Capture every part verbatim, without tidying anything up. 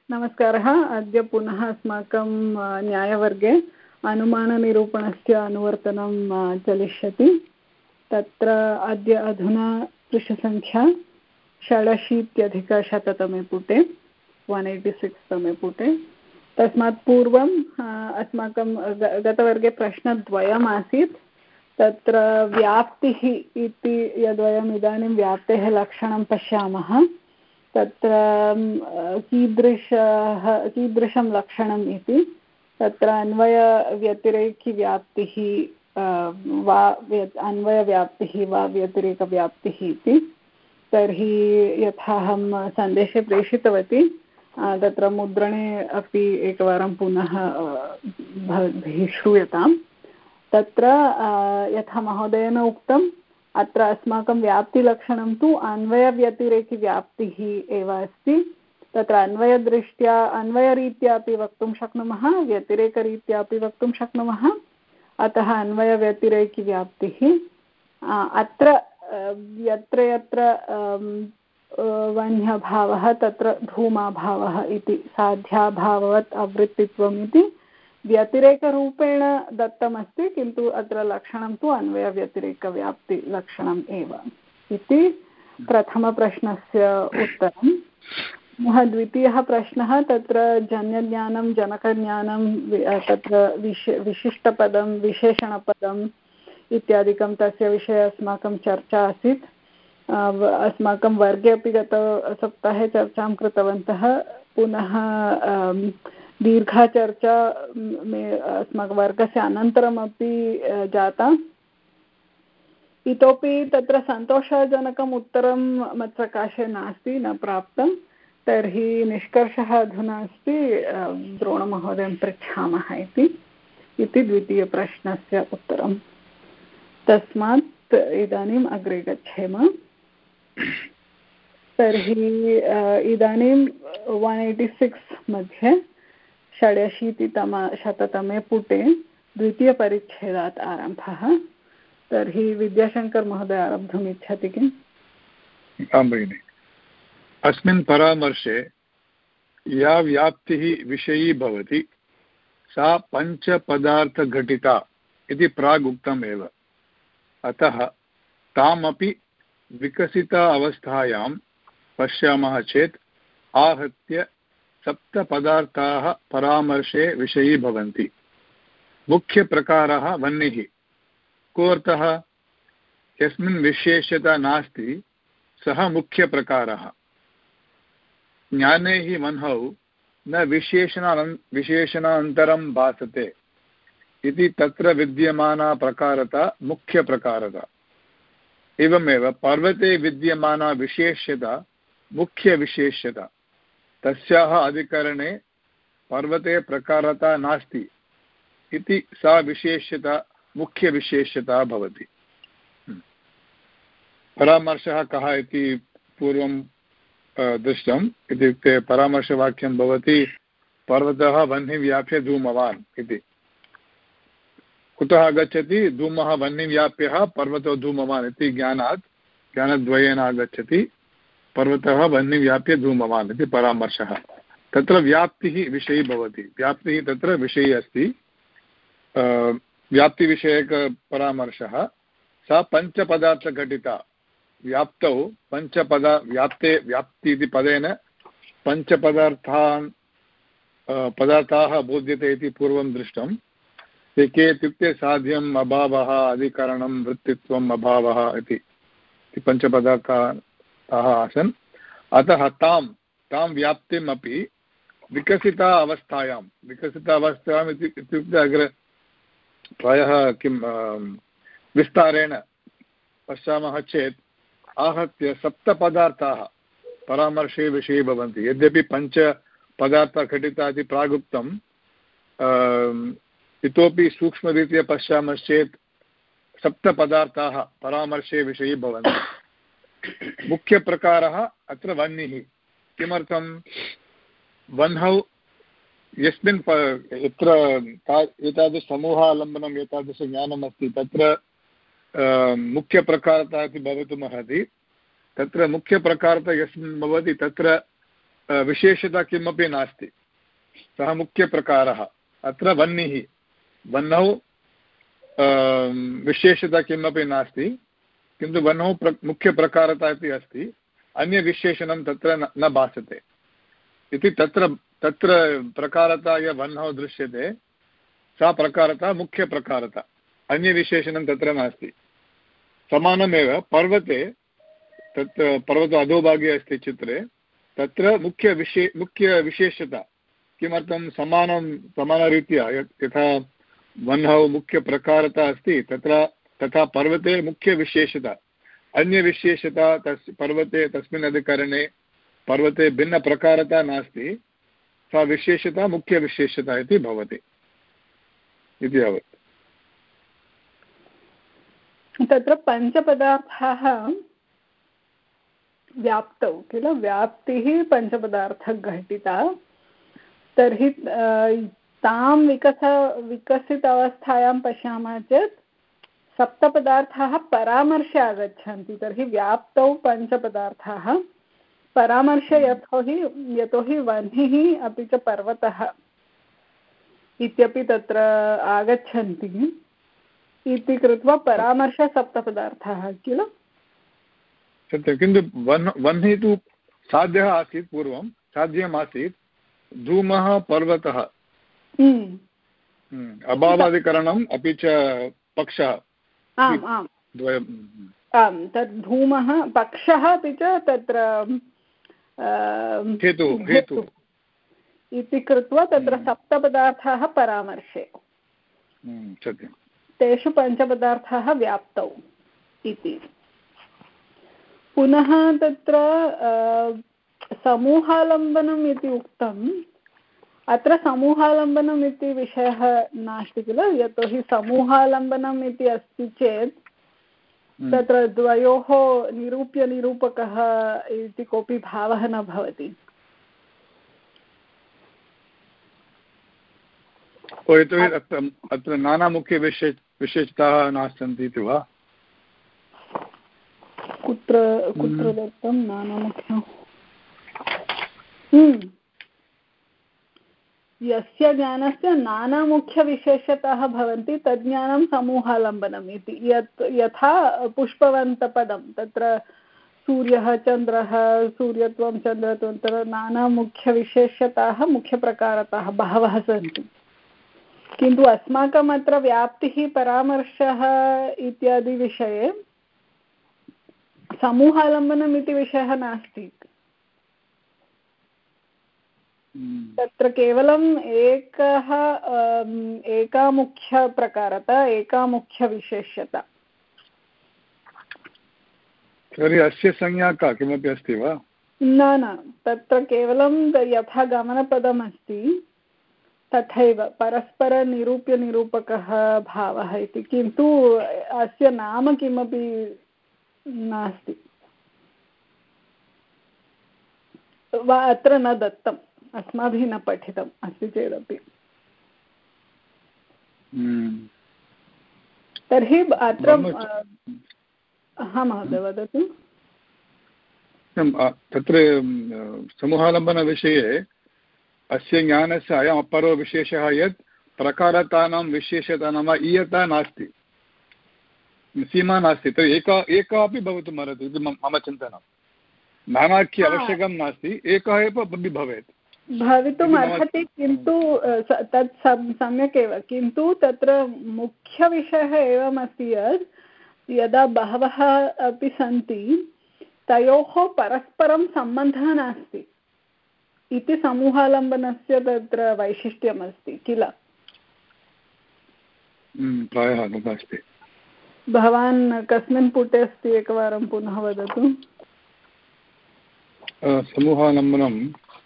नमस्कारः। अद्य पुनः अस्माकं न्यायवर्गे अनुमाननिरूपणस्य अनुवर्तनं चलिष्यति। तत्र अद्य अधुना पृष्ठसङ्ख्या षडशीत्यधिकशततमे पुटे वन् एय्टि सिक्स् तमे पुटे। तस्मात् पूर्वम् अस्माकं गतवर्गे प्रश्नद्वयम् आसीत्। तत्र व्याप्तिः इति यद्वयम् इदानीं व्याप्तेः लक्षणं पश्यामः, तत्र कीदृशः कीदृशं लक्षणम् इति, तत्र अन्वयव्यतिरेकिव्याप्तिः वा अन्वयव्याप्तिः वा व्यतिरेकव्याप्तिः इति। तर्हि यथा अहं सन्देशे प्रेषितवती, तत्र मुद्रणे अपि एकवारं पुनः भवद्भिः श्रूयताम्। तत्र यथा महोदयेन उक्तम्, अत्र अस्माकं व्याप्तिलक्षणं तु अन्वयव्यतिरेकिव्याप्तिः एव अस्ति। तत्र अन्वयदृष्ट्या अन्वयरीत्या अपि वक्तुं शक्नुमः, व्यतिरेकरीत्या अपि वक्तुं शक्नुमः। अतः अन्वयव्यतिरेकिव्याप्तिः अत्र यत्र यत्र वह्न्यभावः तत्र धूमाभावः इति साध्याभाववत् आवृत्तित्वम् इति व्यतिरेकरूपेण दत्तमस्ति, किन्तु अत्र लक्षणं तु अन्वयव्यतिरेकव्याप्तिलक्षणम् एव इति प्रथमप्रश्नस्य उत्तरं। पुनः द्वितीयः प्रश्नः, तत्र जन्यज्ञानं जनकज्ञानं तत्र विश विशिष्टपदं विशेषणपदम् इत्यादिकं तस्य विषये अस्माकं चर्चा आसीत्। अस्माकं वर्गे अपि गतसप्ताहे चर्चां कृतवन्तः। पुनः दीर्घा चर्चा अस्माकं वर्गस्य अनन्तरमपि जाता। इतोपि तत्र सन्तोषजनकम् उत्तरं मत्सकाशे नास्ति, न प्राप्तं। तर्हि निष्कर्षः अधुना अस्ति द्रोणमहोदयं पृच्छामः इति इति द्वितीयप्रश्नस्य उत्तरं। तस्मात् इदानीम् अग्रे गच्छेम। तर्हि इदानीं वन् एय्टि सिक्स् मध्ये षडशीतितमशततमे पुटे द्वितीयपरिच्छेदात् आरम्भः। तर्हि विद्याशङ्कर महोदय आरब्धुम् इच्छति किम्? आं भगिनि। अस्मिन् परामर्शे या व्याप्तिः विषयी भवति सा पञ्चपदार्थघटिता इति प्राग् उक्तम् एव। अतः तामपि विकसिता अवस्थायां पश्यामः चेत् आहत्य सप्तपदार्थाः परामर्शे विषयी भवन्ति। मुख्यप्रकारः वह्निः। कोऽर्थः? यस्मिन् विशेष्यता नास्ति सः मुख्यप्रकारः। ज्ञाने हि वह्नौ न विशेषण विशेषणान्तरं भासते इति तत्र विद्यमाना प्रकारता मुख्यप्रकारता। एवमेव पर्वते विद्यमाना विशेष्यता मुख्यविशेष्यता। तस्याः अधिकरणे पर्वते प्रकारता नास्ति इति सा विशेष्यता मुख्यविशेष्यता भवति। परामर्शः कः इति पूर्वं दृष्टम्। इत्युक्ते परामर्शवाक्यं भवति पर्वतः वह्निं व्याप्य धूमवान् इति। कुतः आगच्छति? धूमः वह्निं व्याप्यः पर्वतो धूमवान् इति ज्ञानात् ज्ञानद्वयेन आगच्छति पर्वतः वह्निं व्याप्य धूमवान् इति परामर्शः। तत्र व्याप्तिः विषयी भवति। व्याप्तिः तत्र विषयी अस्ति। व्याप्तिविषयकपरामर्शः सा पञ्चपदार्थघटिता। व्याप्तौ पञ्चपदा व्याप्ते व्याप्ति इति पदेन पञ्चपदार्थान् पदार्थाः बोध्यते इति पूर्वं दृष्टम्। ते के इत्युक्ते साध्यम्, अभावः, अधिकरणं, वृत्तित्वम्, अभावः इति पञ्चपदार्थाः आसन्। अतः तां तां व्याप्तिमपि विकसिता अवस्थायां विकसिता अवस्थायाम् इत्युक्ते अग्रे प्रायः किं विस्तारेण पश्यामः चेत् आहत्य सप्तपदार्थाः परामर्शे विषये भवन्ति। यद्यपि पञ्चपदार्थघटिता इति प्रागुक्तं, इतोपि सूक्ष्मरीत्या पश्यामश्चेत् सप्तपदार्थाः परामर्शे विषये भवन्ति। मुख्यप्रकारः अत्र वह्निः। किमर्थं? वह्नौ यस्मिन् यत्र एतादृशसमूहालम्बनम् एतादृशज्ञानमस्ति तत्र मुख्यप्रकारता इति भवितुमर्हति। तत्र मुख्यप्रकारता यस्मिन् भवति तत्र विशेषता किमपि नास्ति, सः मुख्यप्रकारः। अत्र वह्निः, वह्नौ विशेषता किमपि नास्ति, किन्तु वह्नौ प्र मुख्यप्रकारता इति अस्ति, अन्यविशेषणं तत्र न, न भासते इति। तत्र तत्र प्रकारता या वह्नौ दृश्यते सा प्रकारता मुख्यप्रकारता, अन्यविशेषणं तत्र नास्ति। समानमेव पर्वते, तत् पर्वत अधोभागे अस्ति चित्रे, तत्र मुख्यविशे मुख्यविशेषता किमर्थं समानं समानरीत्या यथा वह्नौ मुख्यप्रकारता अस्ति तत्र तथा पर्वते मुख्यविशेषता, अन्यविशेषता तस् पर्वते तस्मिन् अधिकरणे पर्वते भिन्नप्रकारता नास्ति, सा विशेषता मुख्यविशेषता इति भवति इति यावत्। तत्र पञ्चपदार्थाः व्याप्तौ किल, व्याप्तिः पञ्चपदार्थघटिता, तर्हि तां विकस विकसित अवस्थायां पश्यामः चेत् सप्तपदार्थाः परामर्शे आगच्छन्ति। तर्हि व्याप्तौ पञ्चपदार्थाः, परामर्शे यतोहि यतोहि वह्निः अपि च पर्वतः इत्यपि तत्र आगच्छन्ति इति कृत्वा परामर्शे सप्तपदार्थाः किल। सत्यं, किन्तु वह् वह्निः तु साध्यः आसीत्, पूर्वं साध्यम् आसीत्, धूमः पर्वतः अभावादिकरणम् अपि च पक्षः। आम् आम् आम्, तद् धूमः पक्षः अपि च तत्र हेतु हेतु इति कृत्वा तत्र सप्तपदार्थाः परामर्शे, सत्यं, तेषु पञ्चपदार्थाः व्याप्तौ इति। पुनः तत्र समूहालम्बनम् इति उक्तम्, अत्र समूहालम्बनम् इति विषयः नास्ति किल, यतोहि समूहालम्बनम् इति अस्ति चेत् तत्र द्वयोः निरूप्यनिरूपकः इति कोऽपि भावः न भवति। यतोहि अत्र नानामुख्यविशेष विशेषताः नास्सन्ति इति वा? कुत्र कुत्र दत्तं नानामुख्यं? यस्य ज्ञानस्य नानामुख्यविशेषताः भवन्ति तद् ज्ञानं समूहालम्बनम् इति। यत् यथा पुष्पवन्तपदं, तत्र सूर्यः चन्द्रः, सूर्यत्वं चन्द्रत्वं, तत्र नानामुख्यविशेषताः मुख्यप्रकारताः बहवः सन्ति, किन्तु अस्माकम् अत्र व्याप्तिः परामर्शः इत्यादि विषये समूहालम्बनम् इति विषयः नास्ति। तत्र केवलम् एकः एका मुख्यप्रकारता, एका मुख्यविशेष्यता। तर्हि अस्य संज्ञा का किमपि अस्ति वा? न न, तत्र केवलं यथा गमनपदमस्ति तथैव परस्परनिरूप्यनिरूपकः भावः इति, किन्तु अस्य नाम किमपि नास्ति वा अत्र न दत्तम्, अस्माभिः न पठितम् अस्ति चेदपि। तर्हि अत्र हा महोदय वदतु। तत्र समूहालम्बनविषये अस्य ज्ञानस्य अयम् अपरो विशेषः यत् प्रकारतानां विशेषतानां वा ईयता नास्ति, सीमा नास्ति। तर्हि एका एका अपि भवितुम् अर्हति इति मम चिन्तनं। नानाख्य आवश्यकं नास्ति, एकः एव अपि भवेत्, भवितुम् अर्हति, किन्तु तत् सम्यक् एव, किन्तु तत्र मुख्यविषयः एवमस्ति यत् यदा बहवः अपि सन्ति तयोः परस्परं सम्बन्धः नास्ति इति समूहालम्बनस्य तत्र वैशिष्ट्यमस्ति किल। प्रायः तदस्ति। भवान् कस्मिन् पुटे अस्ति एकवारं पुनः वदतु। समूहालम्बनं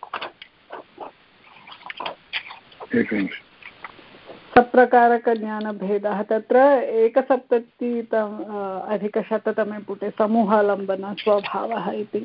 एकनिमिषम्। सप्रकारकज्ञानभेदः, तत्र एकसप्ततितम अधिकशततमे पुटे समूहालम्बनस्वभावः इति।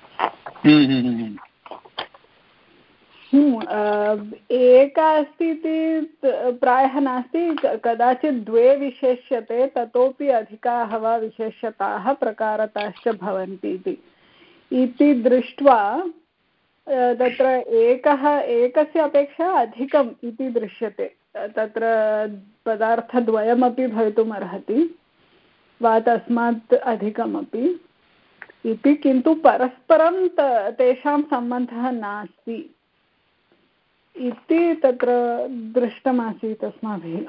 एका अस्ति इति प्रायः नास्ति, कदाचित् द्वे विशेष्यते, ततोपि अधिकाः वा विशेष्यताः प्रकारताश्च भवन्ति इति इति दृष्ट्वा तत्र एकः एकस्य अपेक्षा अधिकम् इति दृश्यते। तत्र पदार्थद्वयमपि भवितुम् अर्हति वा तस्मात् अधिकमपि इति, किन्तु परस्परं तेषां सम्बन्धः नास्ति इति तत्र दृष्टमासीत् अस्माभिः।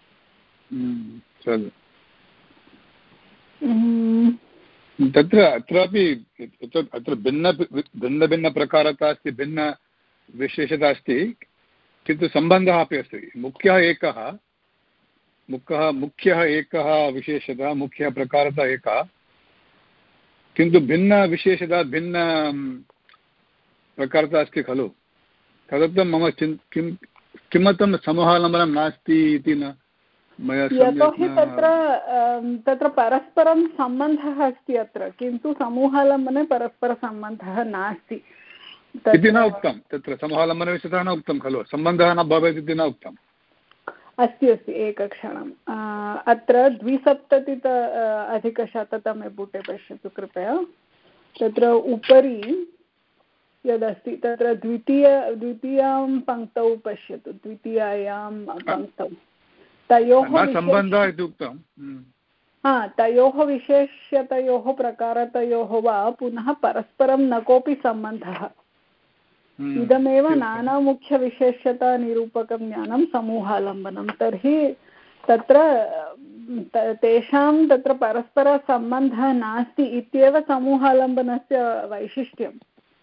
तत्र अत्रापि अत्र भिन्न भिन्नभिन्नप्रकारता अस्ति, भिन्नविशेषता अस्ति, किन्तु सम्बन्धः अपि अस्ति। मुख्यः एकः मुख्यः मुख्यः एकः विशेषता, मुख्यः प्रकारता एका, किन्तु भिन्नविशेषता भिन्न प्रकारता अस्ति खलु। तदर्थं मम चिन् किं किमर्थं समूहालम्बनं नास्ति इति न मया यतोहि तत्र तत्र परस्परं सम्बन्धः अस्ति अत्र, किन्तु समूहालम्बने परस्परसम्बन्धः नास्ति इति न उक्तं। तत्र समूहालम्बनविषयः न उक्तं खलु, सम्बन्धः न भवेत् इति न उक्तम्। अस्ति अस्ति एकक्षणम्। अत्र द्विसप्ततित अधिकशततमे पुटे पश्यतु कृपया। तत्र उपरि यदस्ति तत्र द्वितीय द्वितीयां पङ्क्तौ पश्यतु, द्वितीयायां पङ्क्तौ तयोः सम्बन्धः इति उक्तं। हा, तयोः विशेष्यतयोः प्रकारतयोः वा पुनः परस्परं न कोऽपि सम्बन्धः। इदमेव नानामुख्यविशेष्यता निरूपकं ज्ञानं समूहालम्बनं। तर्हि तत्र तेषां तत्र परस्परसम्बन्धः नास्ति इत्येव समूहालम्बनस्य वैशिष्ट्यं।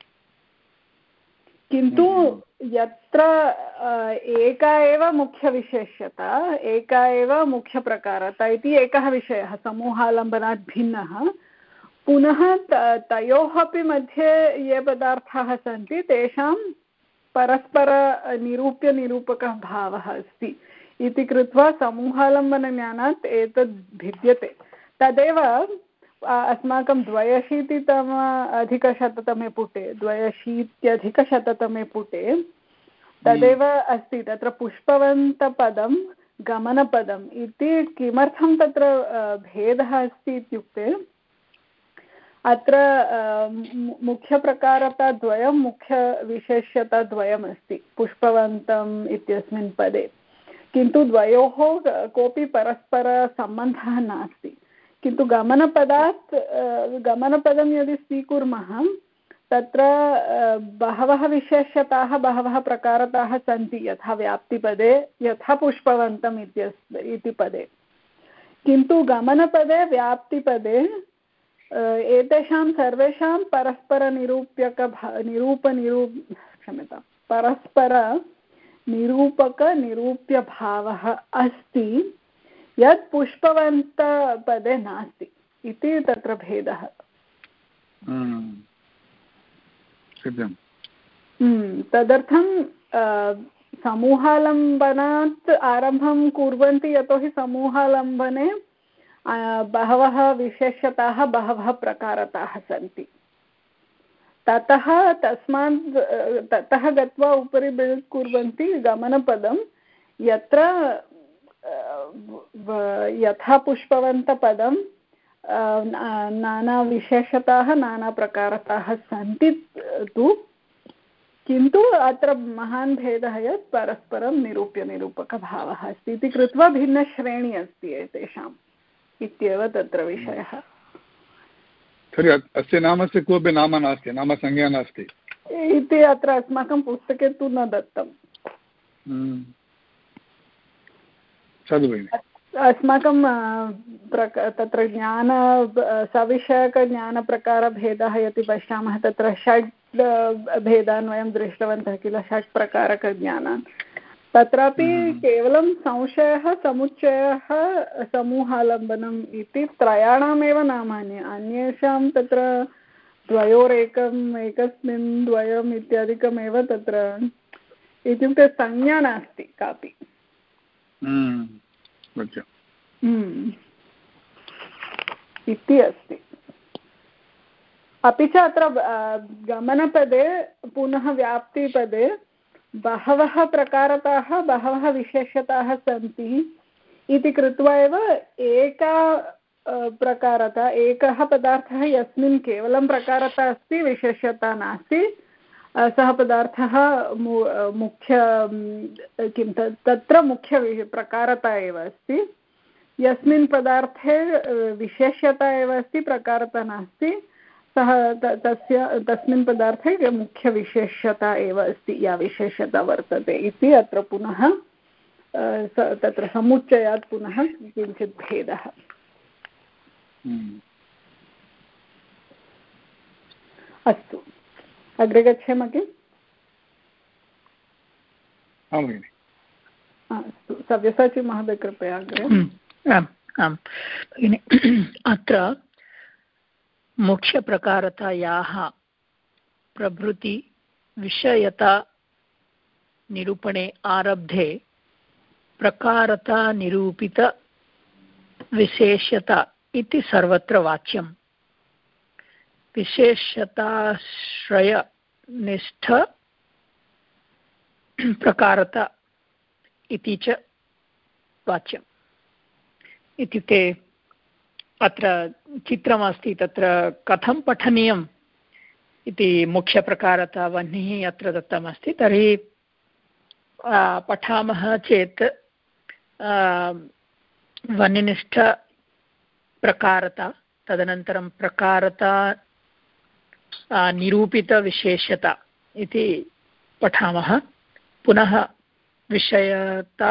किन्तु यत्र एका एव मुख्यविशेष्यता, एका एव मुख्यप्रकारता इति एकः विषयः समूहालम्बनात् भिन्नः, पुनः तयोः अपि मध्ये ये पदार्थाः सन्ति तेषां परस्परनिरूप्यनिरूपकः भावः अस्ति इति कृत्वा समूहालम्बनज्ञानात् एतद् भिद्यते। तदेव अस्माकं द्व्यशीतितम अधिकशततमे पुटे द्व्यशीत्यधिकशततमे पुटे तदेव अस्ति। तत्र पुष्पवन्तपदं गमनपदम् इति किमर्थं तत्र भेदः अस्ति इत्युक्ते अत्र मुख्यप्रकारताद्वयं मुख्यविशेष्यताद्वयमस्ति पुष्पवन्तम् इत्यस्मिन् पदे, किन्तु द्वयोः कोऽपि परस्परसम्बन्धः नास्ति। किन्तु गमनपदात् गमनपदं यदि स्वीकुर्मः तत्र बहवः विशेष्यताः बहवः प्रकारताः सन्ति, यथा व्याप्तिपदे यथा पुष्पवन्तम् इत्यस् इति पदे। किन्तु गमनपदे व्याप्तिपदे एतेषां सर्वेषां परस्परनिरूप्यकभा निरूपनिरूप क्षम्यतां परस्परनिरूपकनिरूप्यभावः अस्ति, यत् पुष्पवन्तपदे नास्ति इति तत्र भेदः। तदर्थं समूहालम्बनात् आरम्भं कुर्वन्ति, यतोहि समूहालम्बने बहवः विशेष्यताः बहवः प्रकारताः सन्ति। ततः तस्मात् ततः गत्वा उपरि बिल्ड् कुर्वन्ति गमनपदं, यत्र यथा पुष्पवन्तपदं नानाविशेषताः नानाप्रकारताः सन्ति तु, किन्तु अत्र महान् भेदः यत् परस्परं निरूप्यनिरूपकभावः अस्ति इति कृत्वा भिन्नश्रेणी अस्ति एतेषाम् इत्येव तत्र विषयः। तर्हि अस्य नामस्य कोऽपि नाम नास्ति, नामसंज्ञा नास्ति इति अत्र अस्माकं पुस्तके तु न दत्तम्। अस्माकं प्रक तत्र ज्ञान सविषयकज्ञानप्रकारभेदः यदि पश्यामः तत्र षड् भेदान् वयं दृष्टवन्तः किल, षट् प्रकारकज्ञानान्। तत्रापि केवलं संशयः समुच्चयः समूहालम्बनम् इति त्रयाणामेव नामानि, अन्येषां तत्र द्वयोरेकम् एकस्मिन् द्वयम् इत्यादिकमेव तत्र इत्युक्ते संज्ञा नास्ति कापि। इति अस्ति। अपि च अत्र गमनपदे पुनः व्याप्तिपदे बहवः प्रकारताः बहवः विशेष्यताः सन्ति इति कृत्वा एव एका प्रकारता एकः पदार्थः यस्मिन् केवलं प्रकारता अस्ति विशेष्यता नास्ति, सः पदार्थः मुख्य किं तत्र मुख्य प्रकारता एव अस्ति। यस्मिन् पदार्थे विशेष्यता एव अस्ति, प्रकारता नास्ति, सः तस्य तस्मिन् पदार्थे मुख्यविशेष्यता एव अस्ति, या विशेष्यता वर्तते इति अत्र पुनः तत्र समुच्चयात् पुनः किञ्चित् भेदः। अस्तु, अग्रे गच्छेम किम्? अस्तु, सव्यसाची महोदय कृपया अग्रे। आम् आम् भगिनि, अत्र मुख्यप्रकारतायाः प्रभृति विषयता निरूपणे आरब्धे प्रकारता निरूपित विशेष्यता इति सर्वत्र वाच्यम्। विशेष्यताश्रयनिष्ठ प्रकारता इति च वाच्यम्। इत्युक्ते अत्र चित्रमस्ति, तत्र कथं पठनीयम् इति मुख्यप्रकारता वह्निः अत्र दत्तमस्ति। तर्हि पठामः चेत् वह्निनिष्ठप्रकारता, तदनन्तरं प्रकारता निरूपितविशेष्यता इति पठामः। पुनः विषयता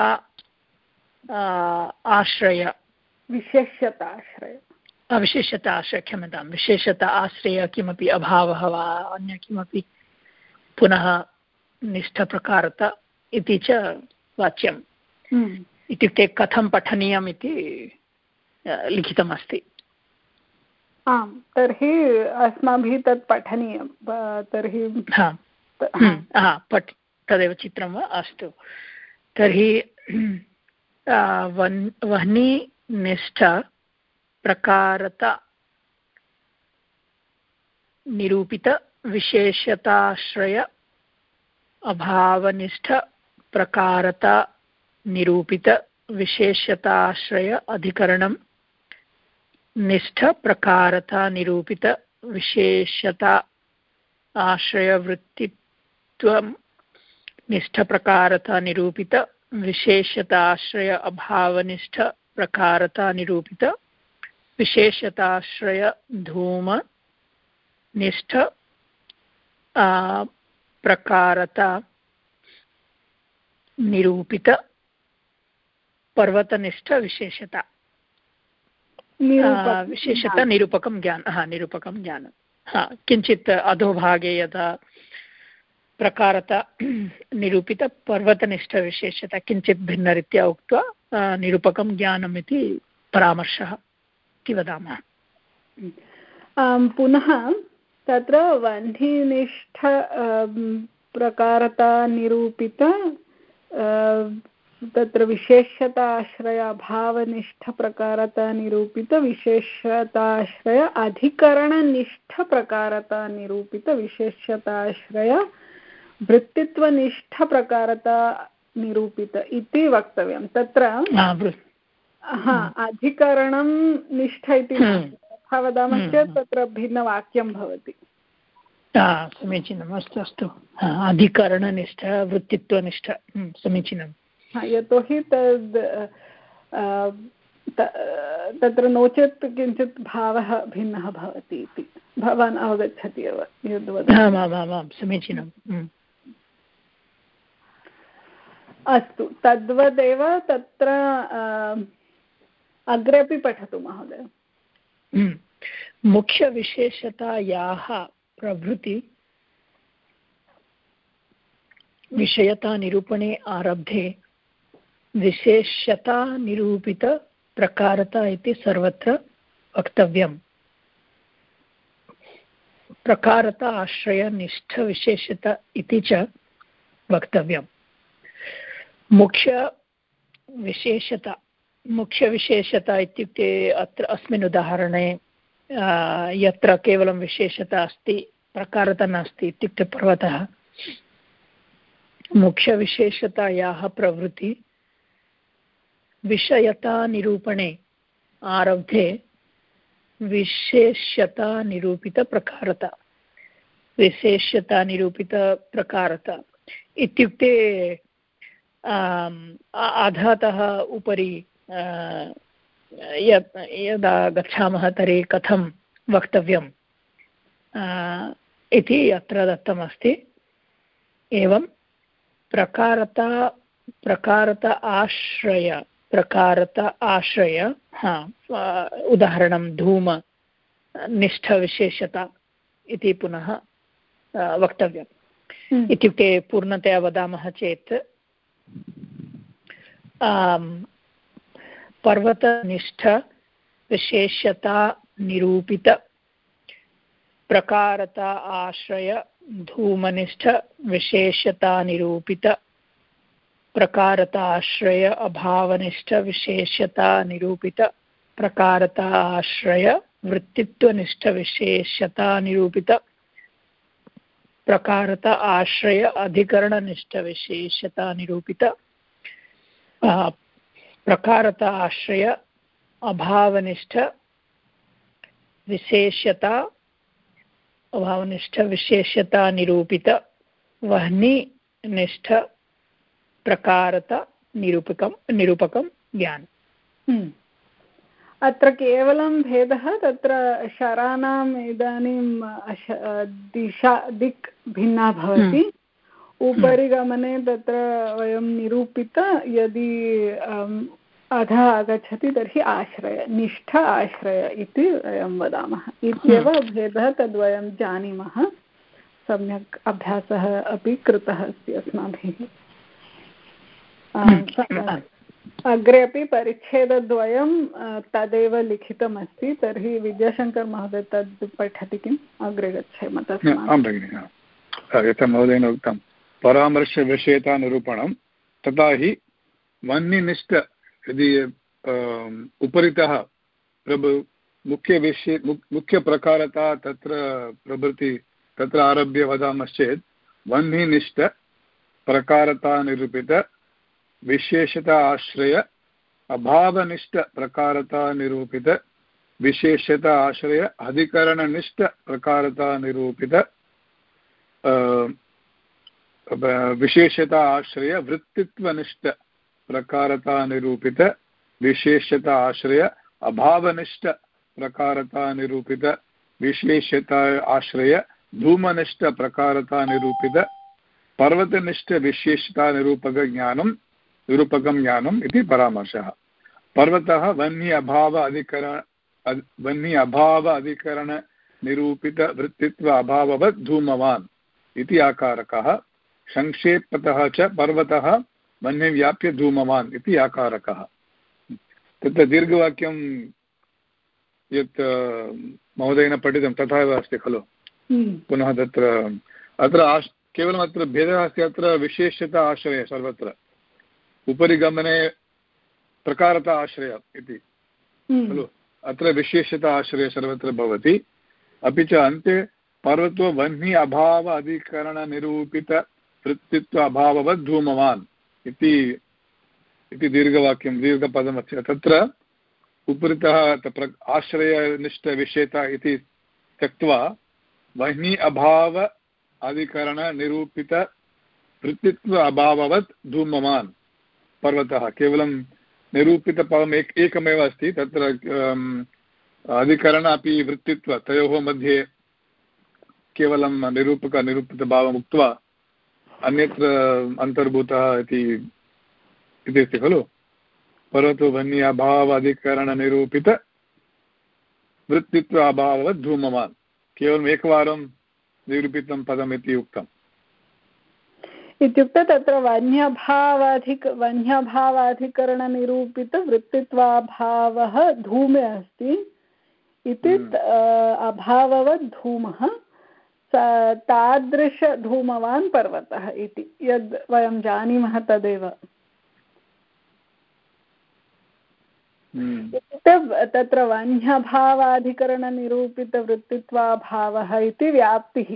आश्रय विशेष्यता आश्रय विशेषता आश्रय क्षम्यतां विशेषता आश्रय किमपि अभावः वा अन्य किमपि, पुनः निष्ठप्रकारता इति च वाच्यम्। इत्युक्ते कथं पठनीयम् इति लिखितमस्ति। आम्, तर्हि अस्माभिः तत् पठनीयं। तर्हि पठ तदेव चित्रं वा? अस्तु, तर्हि वन् वह्निनिष्ठ प्रकारता निरूपित विशेषताश्रय अभावनिष्ठ प्रकारता निरूपित विशेषताश्रय अधिकरणं निष्ठ प्रकारता निरूपित विशेषता आश्रयवृत्तित्वं निष्ठ प्रकारता निरूपित विशेषताश्रय अभावनिष्ठ प्रकारता निरूपित विशेषताश्रय धूम निष्ठ प्रकारता निरूपित पर्वतनिष्ठ विशेषता विशेषता निरूपकं ज्ञानं। हा निरूपकं ज्ञानं। हा किञ्चित् अधोभागे यदा प्रकारता निरूपित पर्वतनिष्ठ विशेषता किञ्चित् भिन्नरीत्या उक्त्वा निरूपकं ज्ञानम् इति परामर्शः इति वदामः। पुनः तत्र वह्निनिष्ठ प्रकारता निरूपित तत्र विशेष्यताश्रय अभावनिष्ठ प्रकारता निरूपित विशेषताश्रय अधिकरणनिष्ठ प्रकारता निरूपित विशेष्यताश्रय वृत्तित्वनिष्ठ प्रकारता निरूपित इति वक्तव्यं। तत्र हा अधिकरणं निष्ठ इति यथा वदामः चेत् तत्र भिन्नवाक्यं भवति। समीचीनम्, अस्तु अस्तु, अधिकरणनिष्ठ वृत्तित्वनिष्ठ समीचीनं। यतोहि तद् तत्र नो चेत् किञ्चित् भावः भिन्नः भवति इति भवान् अवगच्छति एव यद्वद्। समीचीनम्। अस्तु, तद्वदेव तत्र अग्रे अपि पठतु महोदय। मुख्यविशेषतायाः प्रभृति विषयता निरूपणे आरब्धे विशेष्यता निरूपित प्रकारता इति सर्वत्र वक्तव्यम्। प्रकारता आश्रय निष्ठ विशेषता इति च वक्तव्यम्। मुख्य विशेषता मुख्यविशेषता इत्युक्ते अत्र अस्मिन् उदाहरणे यत्र केवलं विशेषता अस्ति प्रकारता नास्ति इत्युक्ते पर्वतः, मुख्यविशेषतायाः प्रवृत्ति विषयता निरूपणे आरब्धे विशेष्यता निरूपित प्रकारता विशेष्यतानिरूपितप्रकारता इत्युक्ते अधतः उपरि यदा गच्छामः तर्हि कथं वक्तव्यम् इति अत्र दत्तमस्ति। एवं प्रकारता प्रकारत आश्रय प्रकारत आश्रय हा उदाहरणं धूम निष्ठविशेषता इति पुनः वक्तव्यम्। इत्युक्ते पूर्णतया वदामः चेत् पर्वतनिष्ठविशेषता निरूपित प्रकारता आश्रय धूमनिष्ठविशेषता निरूपित प्रकारता आश्रय अभावनिष्ठविशेषता निरूपित प्रकारता आश्रय वृत्तित्वनिष्ठविशेषता निरूपित प्रकारता आश्रय अधिकरणनिष्ठविशेषता निरूपित प्रकारता आश्रय अभावनिष्ठ विशेषता अभावनिष्ठ विशेषता निरूपित वह्निनिष्ठ प्रकारता निरूपकं निरूपकं ज्ञानम्। अत्र केवलं भेदः तत्र शराणाम् इदानीं दिशा दिक् भिन्ना भवति। उपरि गमने तत्र वयं निरूपित यदि अधः आगच्छति तर्हि आश्रय निष्ठ आश्रय इति वयं वदामः इत्येव भेदः। तद्वयं जानीमः, सम्यक् अभ्यासः अपि कृतः अस्ति अस्माभिः। अग्रे अपि परिच्छेदद्वयं तदेव लिखितमस्ति। तर्हि विद्याशङ्कर महोदय तद् पठति किम्? अग्रे गच्छेम तस्मात्। आं भगिनि, यथा महोदयेन उक्तं परामर्शविषयतानिरूपणं तथा हि वह्निनिष्ठ यदि उपरितः प्रभ मुख्यविषय मुख्यप्रकारता तत्र प्रभृति तत्र आरभ्य वदामश्चेत् वह्निनिष्ठ प्रकारता निरूपित विशेषता आश्रय अभावनिष्ठ प्रकारता निरूपित विशेषता आश्रय अधिकरणनिष्ठ प्रकारता निरूपित विशेषता आश्रय वृत्तित्वनिष्ठ प्रकारता निरूपित विशेषता आश्रय अभावनिष्ठ प्रकारता निरूपित विशेषता आश्रय धूमनिष्ठ प्रकारता निरूपित पर्वतनिष्ठ विशेषता निरूपक ज्ञानं निरूपकं ज्ञानम् इति परामर्शः। पर्वतः वह्नि अभाव अधिकरण वह्नि अभाव अधिकरण निरूपित वृत्तित्व अभाववत् धूमवान् इति आकारकः। संक्षेपतः च पर्वतः वह्निव्याप्य धूमवान् इति आकारकः। तत्र दीर्घवाक्यं यत् महोदयेन पठितं तथा एव अस्ति खलु। पुनः तत्र अत्र केवलम् अत्र भेदः अस्ति। अत्र विशेषता आश्रय सर्वत्र उपरि गमने प्रकारता आश्रय इति खलु। अत्र विशेषता आश्रय सर्वत्र भवति। अपि च अन्ते पर्वतो वह्नि अभाव अधिकरणनिरूपित वृत्तित्व अभाववत् धूमवान् इति इति दीर्घवाक्यं दीर्घपदमस्ति। तत्र उपरितः आश्रयनिष्ठविषयता इति त्यक्त्वा वह्नि अभाव अधिकरणनिरूपित वृत्तित्व अभाववत् धूमवान् पर्वतः। केवलं निरूपितपदम् एक एकमेव अस्ति। तत्र अधिकरण अपि वृत्तित्व तयोः मध्ये केवलं निरूपक निरूपितभावम् उक्त्वा अन्यत्र अन्तर्भूतः इति इति अस्ति खलु। पर्वतो वह्नि अभाव अधिकरणनिरूपित वृत्तित्व अभाववत् धूमवान् केवलम् एकवारं निरूपितं पदम् इति उक्तम्। इत्युक्ते तत्र वह्न्यभावाधिक वह्न्यभावाधिकरणनिरूपितवृत्तित्वाभावः धूमे अस्ति इति अभाववत् धूमः तादृशधूमवान् पर्वतः इति यद् वयं जानीमः तदेव। इत्युक्ते तत्र वह्न्यभावाधिकरणनिरूपितवृत्तित्वाभावः इति व्याप्तिः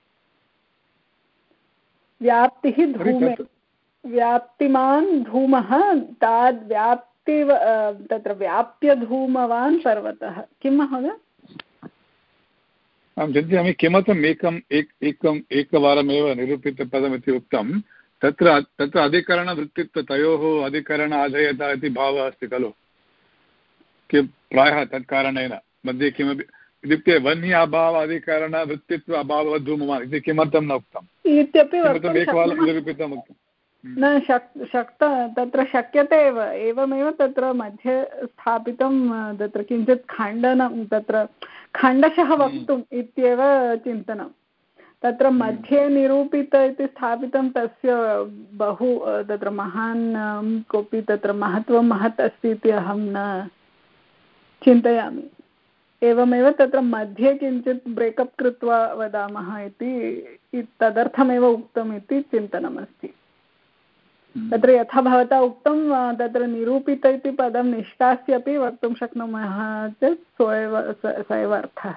व्याप्तिः धूमे व्याप्तिमान् धूमः ताद् व्याप्ति तत्र व्याप्य धूमवान् पर्वतः। किं महोदय? अहं चिन्तयामि किमर्थम् एकम् एक एकम् एकवारमेव निरूपितपदमिति उक्तं तत्र तत्र अधिकरणवृत्तित्व तयोः अधिकरण अधेयता इति भावः अस्ति खलु किं प्रायः तत्कारणेन मध्ये किमपि इत्युक्ते वह्नि अभाव अधिकरणवृत्तित्व अभावः धूमवान् इति किमर्थं न उक्तम् इत्यपि एकवारं निरूपितम् उक्तम् न शक् शक्त तत्र शक्यते एव एवमेव तत्र मध्ये स्थापितं तत्र किञ्चित् खण्डनं तत्र खण्डशः वक्तुम् इत्येव चिन्तनं तत्र मध्ये निरूपित इति स्थापितं तस्य बहु तत्र महान् कोऽपि तत्र महत्त्वं महत् अस्ति इति अहं न चिन्तयामि एवमेव तत्र मध्ये किञ्चित् ब्रेकप् कृत्वा वदामः इति तदर्थमेव उक्तम् इति चिन्तनमस्ति तत्र यथा भवता उक्तं तत्र निरूपित इति पदं निष्कास्य अपि वक्तुं शक्नुमः चेत् सो एव स एव अर्थः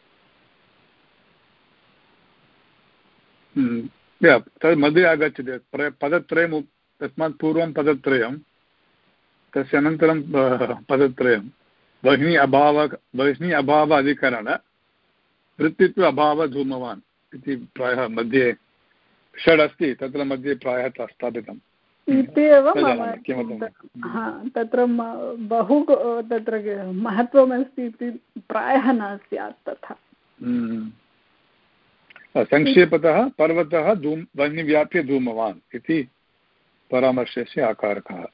तद् मध्ये आगच्छति पदत्रयं तस्मात् पूर्वं पदत्रयं तस्य अनन्तरं पदत्रयं वह्नि अभाव वह्नि अभाव अधिकरण वृत्तित्व अभाव धूमवान् इति प्रायः मध्ये षड् अस्ति तत्र मध्ये प्रायः स्थापितम् इति एव हा तत्र बहु तत्र महत्त्वमस्ति इति प्रायः न स्यात् तथा संक्षेपतः पर्वतः धूम वह्निव्याप्य धूमवान् इति परामर्शस्य आकारकः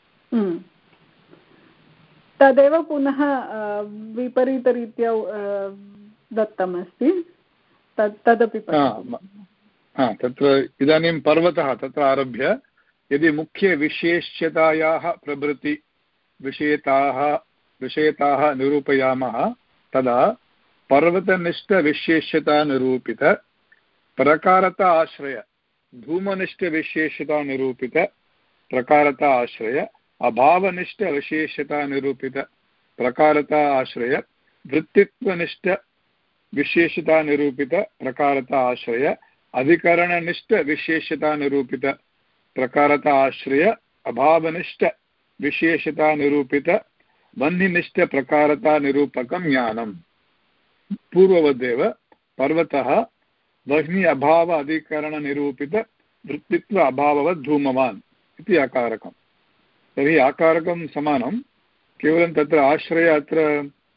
तदेव पुनः विपरीतरीत्या दत्तमस्ति तत् तदपि तत्र इदानीं पर्वतः तत्र आरभ्य यदि मुख्यविशेष्यतायाः प्रभृति विषयताः विषयताः निरूपयामः तदा पर्वतनिष्ठविशेष्यता निरूपित प्रकारता आश्रय धूमनिष्ठविशेष्यता निरूपित प्रकारता आश्रय अभावनिष्ठविशेष्यता निरूपित प्रकारता आश्रय वृत्तित्वनिष्ठ विशेषता निरूपित प्रकारता आश्रय अधिकरणनिष्ठ विशेषता निरूपित प्रकारता आश्रय अभावनिष्ठ विशेषता निरूपित वह्निनिष्ठ प्रकारता निरूपकं ज्ञानम् पूर्ववदेव पर्वतः वह्नि अभाव अधिकरण निरूपित वृत्तित्व अभाववत् धूमवान् इति आकारकं तर्हि आकारकं समानं केवलं तत्र आश्रय अत्र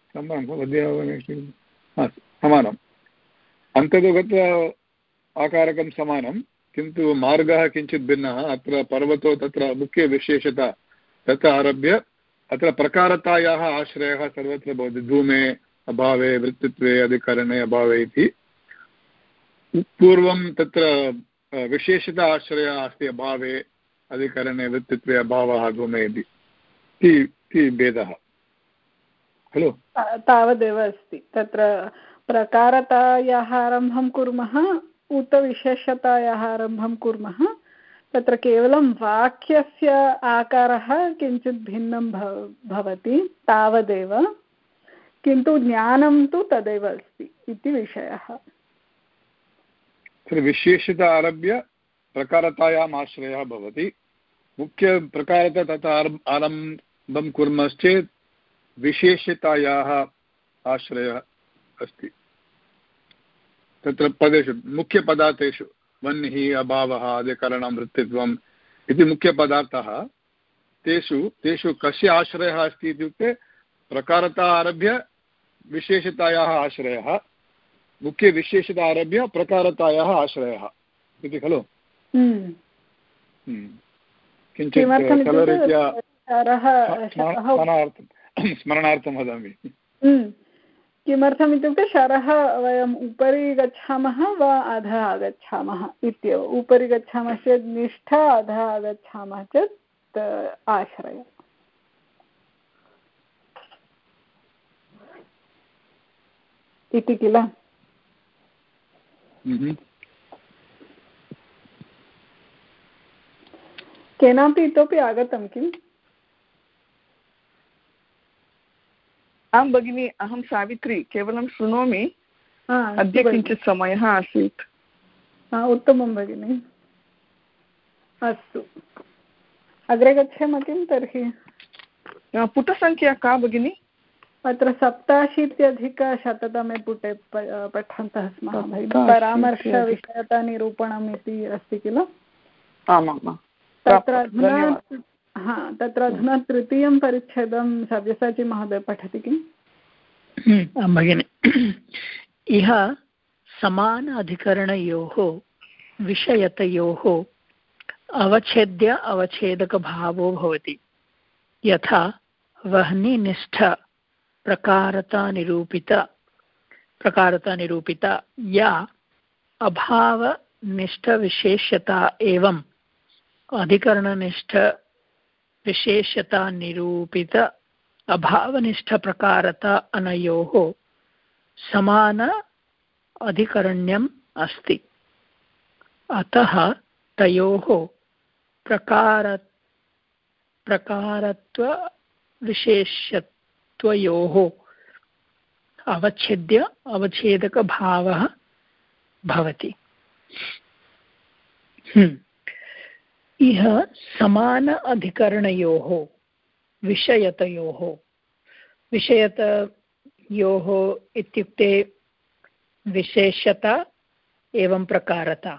समानम् अन्ततो गत्वा आकारकं समानं किन्तु मार्गः किञ्चित् भिन्नः अत्र पर्वतो तत्र मुख्यविशेषता तत्र आरभ्य अत्र प्रकारतायाः आश्रयः सर्वत्र भवति धूमे अभावे वृत्तित्वे अधिकरणे अभावे इति पूर्वं तत्र विशेषता आश्रयः अस्ति अभावे अधिकरणे वृत्तित्वे अभावः धूमे इति भेदः खलु तावदेव अस्ति तत्र प्रकारतायाः आरम्भं कुर्मः उत विशेषतायाः आरम्भं कुर्मः तत्र केवलं वाक्यस्य आकारः किञ्चित् भिन्नं भवति तावदेव किन्तु ज्ञानं तु तदेव अस्ति इति विषयः विशेषता आरभ्य प्रकारतायाम् आश्रयः भवति मुख्यप्रकारता तथा आरम्भं कुर्मश्चेत् विशेषतायाः आश्रयः अस्ति तत्र पदेषु मुख्यपदार्थेषु वह्निः अभावः अधिकरणं वृत्तित्वम् इति मुख्यपदार्थाः तेषु तेषु कस्य आश्रयः अस्ति इत्युक्ते प्रकारता आरभ्य विशेषतायाः आश्रयः मुख्यविशेषता आरभ्य प्रकारतायाः आश्रयः इति खलु किञ्चित् सरलरीत्या स्मरणार्थं वदामि किमर्थम् इत्युक्ते शरः वयम् उपरि गच्छामः वा अधः आगच्छामः इत्येव उपरि गच्छामः चेत् निष्ठा अधः आगच्छामः चेत् आश्रय इति किल केनापि इतोपि आगतं किम् आं भगिनि अहं सावित्री केवलं शृणोमि अद्य किञ्चित् समयः आसीत् उत्तमं भगिनि अस्तु अग्रे गच्छामः किं तर्हि पुटसङ्ख्या का भगिनि अत्र सप्ताशीत्यधिकशततमे पुटे पठन्तः स्मः भगिनि, परामर्शविषयतानिरूपणम् इति अस्ति किल? आमां तत्र अधुना हा तत्र अधुना तृतीयं परिच्छेदं सव्यसाची महोदय पठति किम्? भगिनि, इह समान अधिकरणयोः विषयतयोः अवच्छेद्य अवच्छेदकभावो भवति। यथा वह्निनिष्ठ प्रकारतानिरूपित प्रकारतानिरूपिता या अभावनिष्ठविशेष्यता एवं अधिकरणनिष्ठ विशेषता निरूपित अभावनिष्ठ प्रकारता अनयोः समान अधिकरण्यम् अस्ति। अतः तयोः प्रकार प्रकारत्व विशेषत्वयोः अवच्छेद्य अवच्छेदकभावः भवति। इह समान अधिकरणयोः विषयतयोः विषयतयोः इत्युक्ते विशेषता एवं प्रकारता।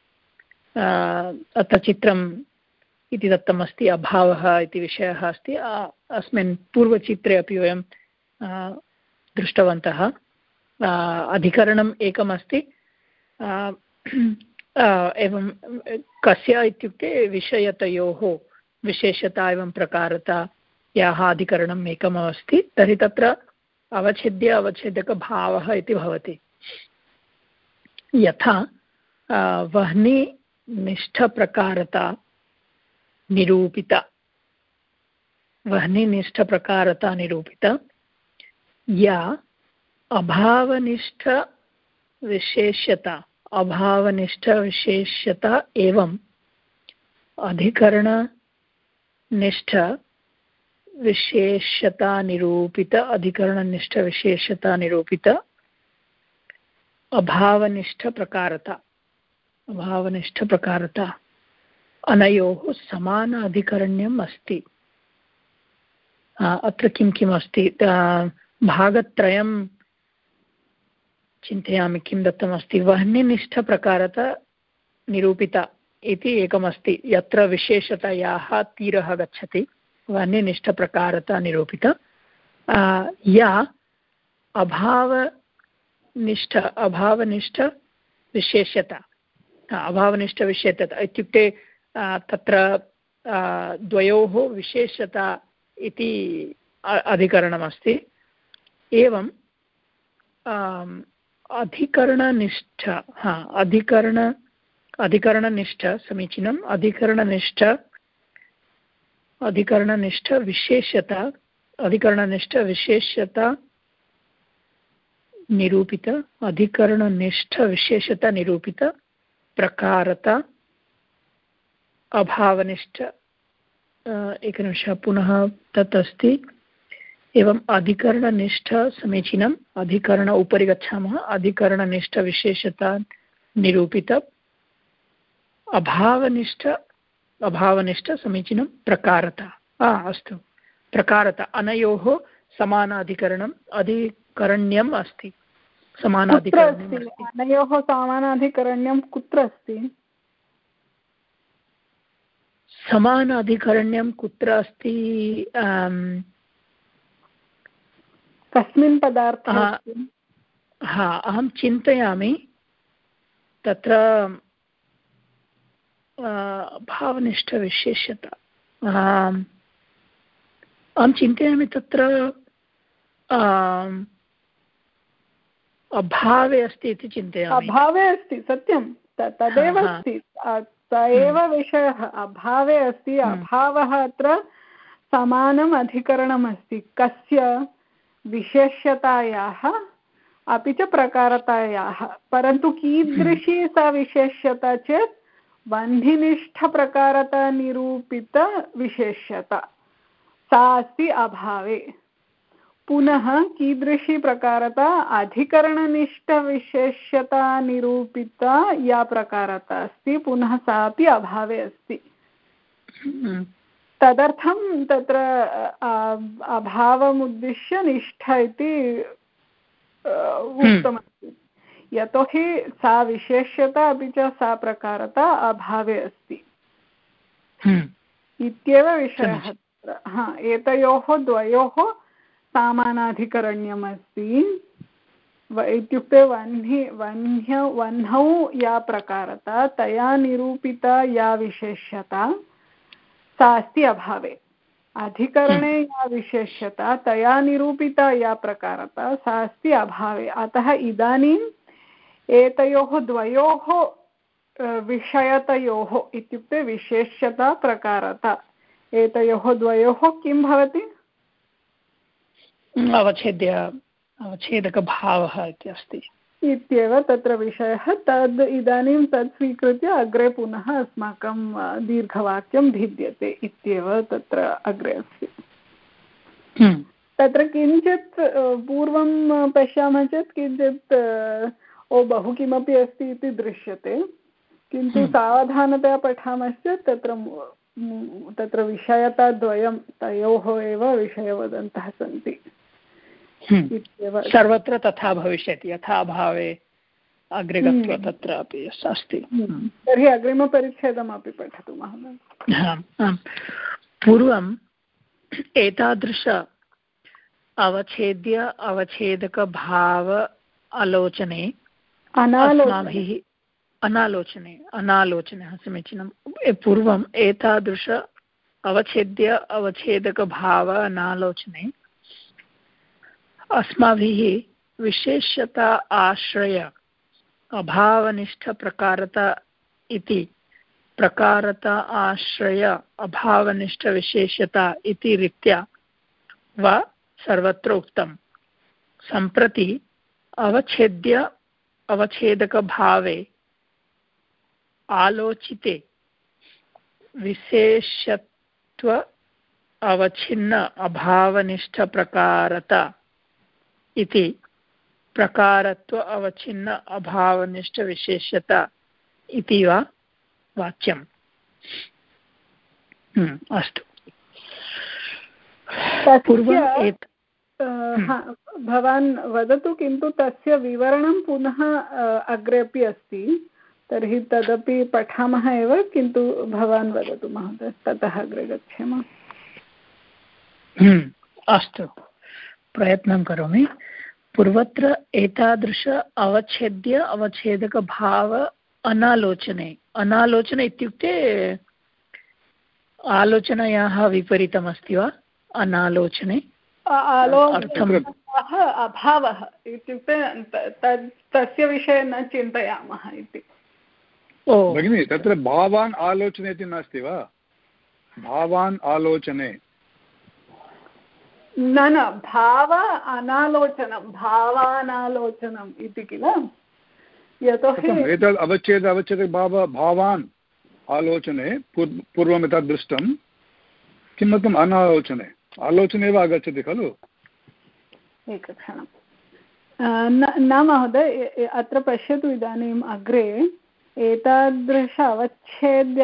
अत्र चित्रम् इति दत्तमस्ति, अभावः इति विषयः अस्ति। अस्मिन् पूर्वचित्रे अपि वयं दृष्टवन्तः। अधिकरणम् एकमस्ति, एवं कस्य इत्युक्ते विषयतयोः विशेषता एवं प्रकारता याः अधिकरणम् एकम् अस्ति, तर्हि तत्र अवच्छेद्य अवच्छेदकभावः इति भवति। यथा वह्निनिष्ठप्रकारता निरूपिता वह्निनिष्ठप्रकारता निरूपिता या अभावनिष्ठविशेष्यता अभावनिष्ठविशेष्यता एवं अधिकरणनिष्ठ विशेषता निरूपित अधिकरणनिष्ठ विशेषता निरूपित अभावनिष्ठ प्रकारता अभावनिष्ठ प्रकारता अनयोः समान अधिकरण्यम् अस्ति। अत्र किं किम् अस्ति, भागत्रयं चिन्तयामि किं दत्तमस्ति। वह्निनिष्ठप्रकारता निरूपिता इति एकमस्ति, यत्र विशेषतायाः तीरः गच्छति, वह्निनिष्ठप्रकारता निरूपिता। या अभावनिष्ठ अभावनिष्ठ विशेषता अभावनिष्ठविशेषता इत्युक्ते तत्र द्वयोः विशेषता इति अधिकरणमस्ति। एवं अधिकरणनिष्ठ हा अधिकरण अधिकरणनिष्ठ समीचीनम् अधिकरणनिष्ठ अधिकरणनिष्ठ विशेषता अधिकरणनिष्ठ विशेषता निरूपित अधिकरणनिष्ठ विशेषता निरूपित प्रकारता अभावनिष्ठ एकनिमिषः पुनः तत् अस्ति। एवं अधिकरणनिष्ठ समीचीनम् अधिकरण उपरि गच्छामः। अधिकरणनिष्ठ विशेषता निरूपित अभावनिष्ठ अभावनिष्ठ समीचीनं प्रकारता अस्तु प्रकारता अनयोः समान अधिकरणम् अधिकरण्यम् अस्ति। समानाधिकरण्यम् अनयोः समानाधिकरण्यं कुत्र अस्ति? समानाधिकरण्यं कुत्र अस्ति? कस्मिन् पदार्थे? हा अहं चिन्तयामि तत्र भावनिष्ठविशेषता अहं चिन्तयामि तत्र अभावे अस्ति इति चिन्तयामि। अभावे अस्ति, सत्यं तदेव अस्ति, स एव विषयः। अभावे अस्ति, अभावः अत्र समानम् अधिकरणम् अस्ति। कस्य? विशेष्यतायाः अपि च प्रकारतायाः। परन्तु कीदृशी सा विशेष्यता चेत् बन्धिनिष्ठप्रकारता निरूपितविशेष्यता, सा अस्ति अभावे। पुनः कीदृशी प्रकारता? अधिकरणनिष्ठविशेष्यता निरूपिता या प्रकारता अस्ति, पुनः सा अपि अभावे अस्ति। तदर्थं तत्र अभावमुद्दिश्य निष्ठ इति उक्तमस्ति, यतोहि सा विशेष्यता अपि च सा प्रकारता अभावे अस्ति इत्येव विषयः। हा, एतयोः द्वयोः सामानाधिकरण्यमस्ति इत्युक्ते वह्नि वह्न्य वह्नौ या प्रकारता तया निरूपिता या विशेष्यता सा अस्ति अभावे, अधिकरणे या विशेष्यता तया निरूपिता या प्रकारता सा अस्ति अभावे। अतः इदानीम् एतयोः द्वयोः विषयतयोः इत्युक्ते विशेष्यता प्रकारता एतयोः द्वयोः किं भवति? अवच्छेद्य अवच्छेदकभावः इति अस्ति इत्येव तत्र विषयः। तद् इदानीं तत् स्वीकृत्य अग्रे पुनः अस्माकं दीर्घवाक्यं भिद्यते इत्येव तत्र अग्रे अस्ति। तत्र किञ्चित् पूर्वं पश्यामः चेत् किञ्चित् ओ बहु किमपि अस्ति इति दृश्यते, किन्तु सावधानतया पठामश्चेत् तत्र तत्र विषयताद्वयं तयोः एव विषय वदन्तः सन्ति। सर्वत्र तथा भविष्यति, यथा भावे अग्रे गत्वा तत्र अपि अस्ति। तर्हि अग्रिमपरिच्छेदमपि पठतु महोदय। पूर्वम् एतादृश अवच्छेद्य अवच्छेदकभाव आलोचने अस्माभिः अनालोचने अनालोचने समीचीनं। पूर्वम् एतादृश अवच्छेद्य अवच्छेदकभाव अनालोचने अस्माभिः विशेष्यता आश्रय अभावनिष्ठप्रकारता इति प्रकारता आश्रय अभावनिष्ठविशेष्यता इति रीत्या वा सर्वत्र उक्तं। सम्प्रति अवच्छेद्य अवच्छेदकभावे आलोचिते विशेषत्व अवच्छिन्न अभावनिष्ठप्रकारता इति प्रकारत्व अवच्छिन्न अभावनिष्ठविशेष्यता इति वा वाच्यम्। अस्तु, पूर्वम् एत भवान् वदतु, किन्तु तस्य विवरणं पुनः अग्रे अपि अस्ति, तर्हि तदपि पठामः एव, किन्तु भवान् वदतु महोदय, ततः अग्रे गच्छामः। अस्तु, प्रयत्नं करोमि। पूर्वत्र एतादृश अवच्छेद्य अवच्छेदकभाव अनालोचने, अनालोचने इत्युक्ते आलोचनायाः विपरीतमस्ति वा? अनालोचने अभावः इत्युक्ते तस्य विषये न चिन्तयामः इति। ओ भगिनि, तत्र भावान् आलोचने इति नास्ति वा? भावान् आलोचने न न भाव अनालोचनं, भावानालोचनम् इति किल। यतोहि एतद् अवच्छेद अवच्छेदभाव भावान् आलोचने पूर्वम् एतत् दृष्टं, किमर्थम् अनालोचने? आलोचने एव आगच्छति खलु। एकक्षणं न महोदय, अत्र पश्यतु, इदानीम् अग्रे एतादृश अवच्छेद्य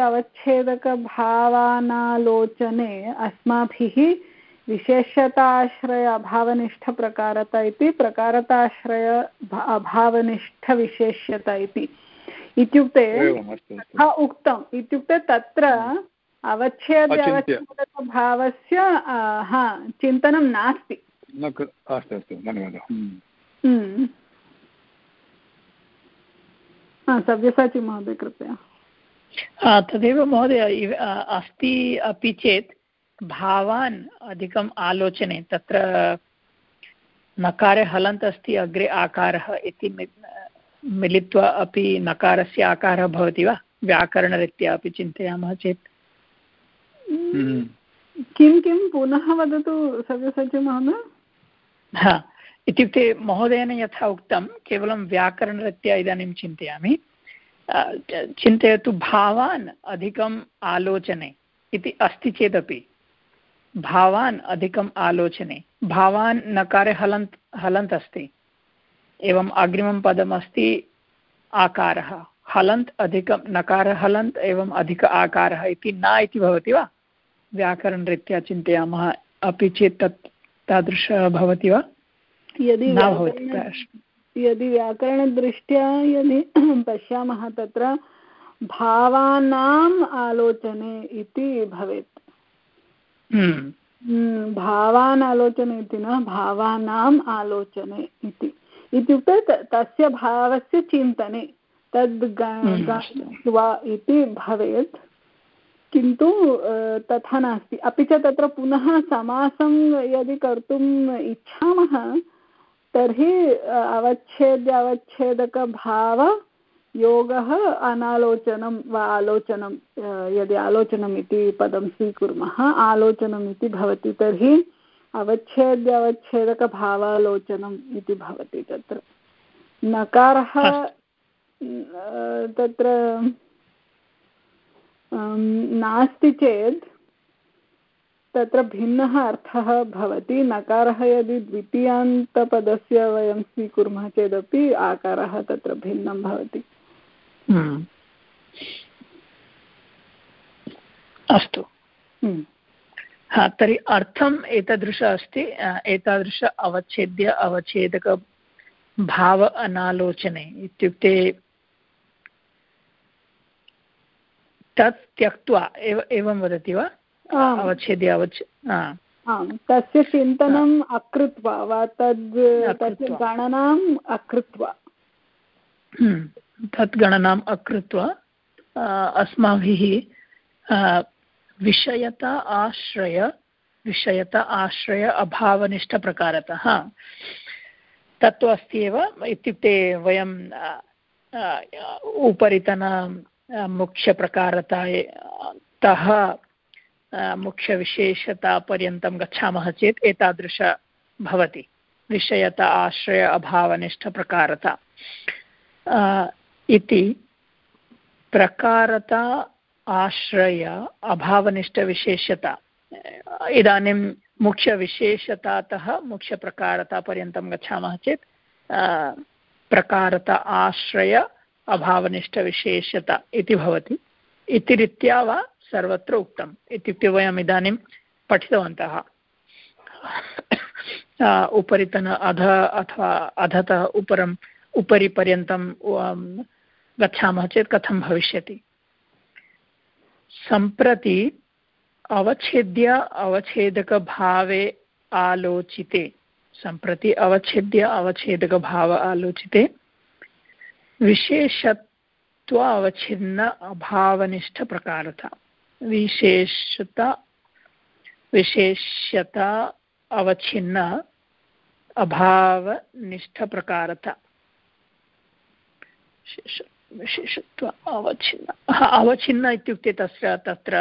अवच्छेदकभावानालोचने अस्माभिः विशेष्यताश्रय अभावनिष्ठप्रकारता इति प्रकारताश्रय अभावनिष्ठविशेष्यता इति इत्युक्ते तथा उक्तम्। इत्युक्ते तत्र अवच्छेद्य अवच्छेदकभावस्य हा चिन्तनं नास्ति। अस्तु अस्तु, धन्यवादः। सव्यसाची महोदय कृपया। तदेव महोदय अस्ति, अपि चेत् भावान् अधिकम् आलोचने तत्र नकारे हलन्त् अस्ति, अग्रे आकारः इति मिलित्वा अपि नकारस्य आकारः भवति वा? व्याकरणरीत्या अपि चिन्तयामः चेत् किं किं पुनः वदतु सव्यसाची महोदय। हा, इत्युक्ते महोदयेन यथा उक्तं केवलं व्याकरणरीत्या इदानीं चिन्तयामि। चिन्तयतु, भावान् अधिकम् आलोचने इति अस्ति चेदपि भावान् अधिकम् आलोचने, भावान् नकारे हलन्त् हलन्त् अस्ति, एवम् अग्रिमं पदमस्ति आकारः, हलन्त् अधिकं नकारः हलन्त् एवम् अधिक आकारः इति न इति भवति वा? व्याकरणरीत्या चिन्तयामः अपि चेत् तत् तादृशः भवति वा? यदि यदि व्याकरणदृष्ट्या यदि पश्यामः तत्र भावानाम् आलोचने इति भवेत्। भावान् आलोचने इति न भावानाम् आलोचने इति इत्युक्ते तस्य भावस्य चिन्तने तद् गत्वा इति भवेत्, किन्तु तथा नास्ति। अपि च तत्र पुनः समासं यदि कर्तुम् इच्छामः तर्हि अवच्छेद्य अवच्छेदकभावयोगः अनालोचनं वा आलोचनं, यदि आलोचनम् इति पदं स्वीकुर्मः आलोचनम् इति भवति तर्हि अवच्छेद्य अवच्छेदकभावालोचनम् इति भवति। तत्र नकारः तत्र नास्ति चेत् तत्र भिन्नः अर्थः भवति। नकारः यदि द्वितीयान्तपदस्य वयं स्वीकुर्मः चेदपि आकारः तत्र भिन्नं भवति। अस्तु, हा तर्हि अर्थम् एतादृश अस्ति। एतादृश अवच्छेद्य अवच्छेदक भाव अनालोचने इत्युक्ते तत् त्यक्त्वा एव एवं वदति वा? अवच्छेद्य अवच्छ तस्य चिन्तनम् अकृत्वा वा तद् तस्य गणनाम् अकृत्वा तत् गणनाम् अकृत्वा अस्माभिः विषयता आश्रय विषयता आश्रय अभावनिष्ठप्रकारतः तत्तु अस्ति एव। इत्युक्ते वयं उपरितन मुख्यप्रकारतः मुख्यविशेषतापर्यन्तं गच्छामः चेत् एतादृश भवति विषयता आश्रय अभावनिष्ठप्रकारता इति। प्रकारता आश्रय अभावनिष्ठविशेषता इदानीं मुख्यविशेषतातः मुख्यप्रकारतापर्यन्तं गच्छामः चेत् प्रकारता आश्रय अभावनिष्ठविशेषता इति भवति। इति रीत्या वा सर्वत्र उक्तम्। इत्युक्ते वयम् इदानीं पठितवन्तः उपरितन अध अथवा अधतः उपरम् उपरि पर्यन्तं गच्छामः चेत् कथं भविष्यति। सम्प्रति अवच्छेद्य अवच्छेदकभावे आलोचिते सम्प्रति अवच्छेद्य अवच्छेदकभाव आलोचिते विशेषत्व अवच्छिन्न अभावनिष्ठप्रकारता विशेषता विशेष्यता अवच्छिन्न अभावनिष्ठप्रकारता विशेषत्व अवच्छिन्न अवच्छिन्न इत्युक्ते तस्य तत्र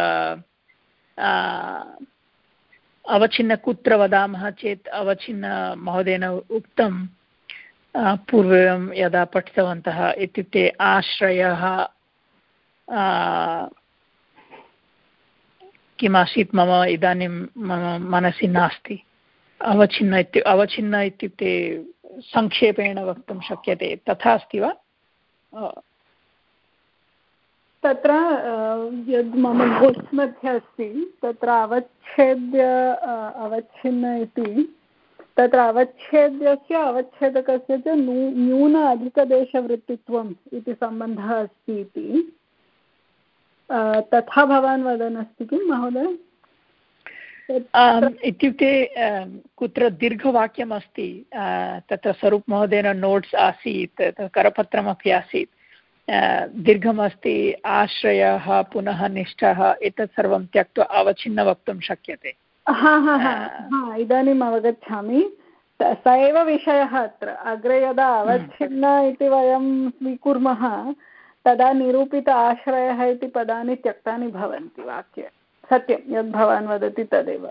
अवच्छिन्न कुत्र वदामः चेत् अवच्छिन्न महोदयेन उक्तं पूर्वं यदा पठितवन्तः इत्युक्ते आश्रयः किमासीत् मम इदानीं मम मनसि नास्ति। अवच्छिन्न इत्युक्ते अवच्छिन्न इत्युक्ते संक्षेपेण वक्तुं शक्यते तथा अस्ति वा? तत्र यद् मम नोट्स् मध्ये अस्ति तत्र अवच्छेद्य अवच्छिन्न इति तत्र अवच्छेद्यस्य अवच्छेदकस्य च न्यून अधिकदेशवृत्तित्वम् इति सम्बन्धः अस्ति इति तथा भवान् वदन् अस्ति किं महोदय? इत्युक्ते कुत्र दीर्घवाक्यम् अस्ति तत्र स्वरूप महोदयेन नोट्स् आसीत् करपत्रमपि आसीत् दीर्घमस्ति आश्रयः पुनः निष्ठः एतत् सर्वं त्यक्त्वा अवच्छिन्न वक्तुं शक्यते। हा हा हा इदानीम् अवगच्छामि। स एव विषयः अत्र अग्रे यदा अवच्छिन्न इति वयं स्वीकुर्मः तदा निरूपित आश्रयः इति पदानि त्यक्तानि भवन्ति वाक्ये। सत्यं यद् भवान् वदति तदेव।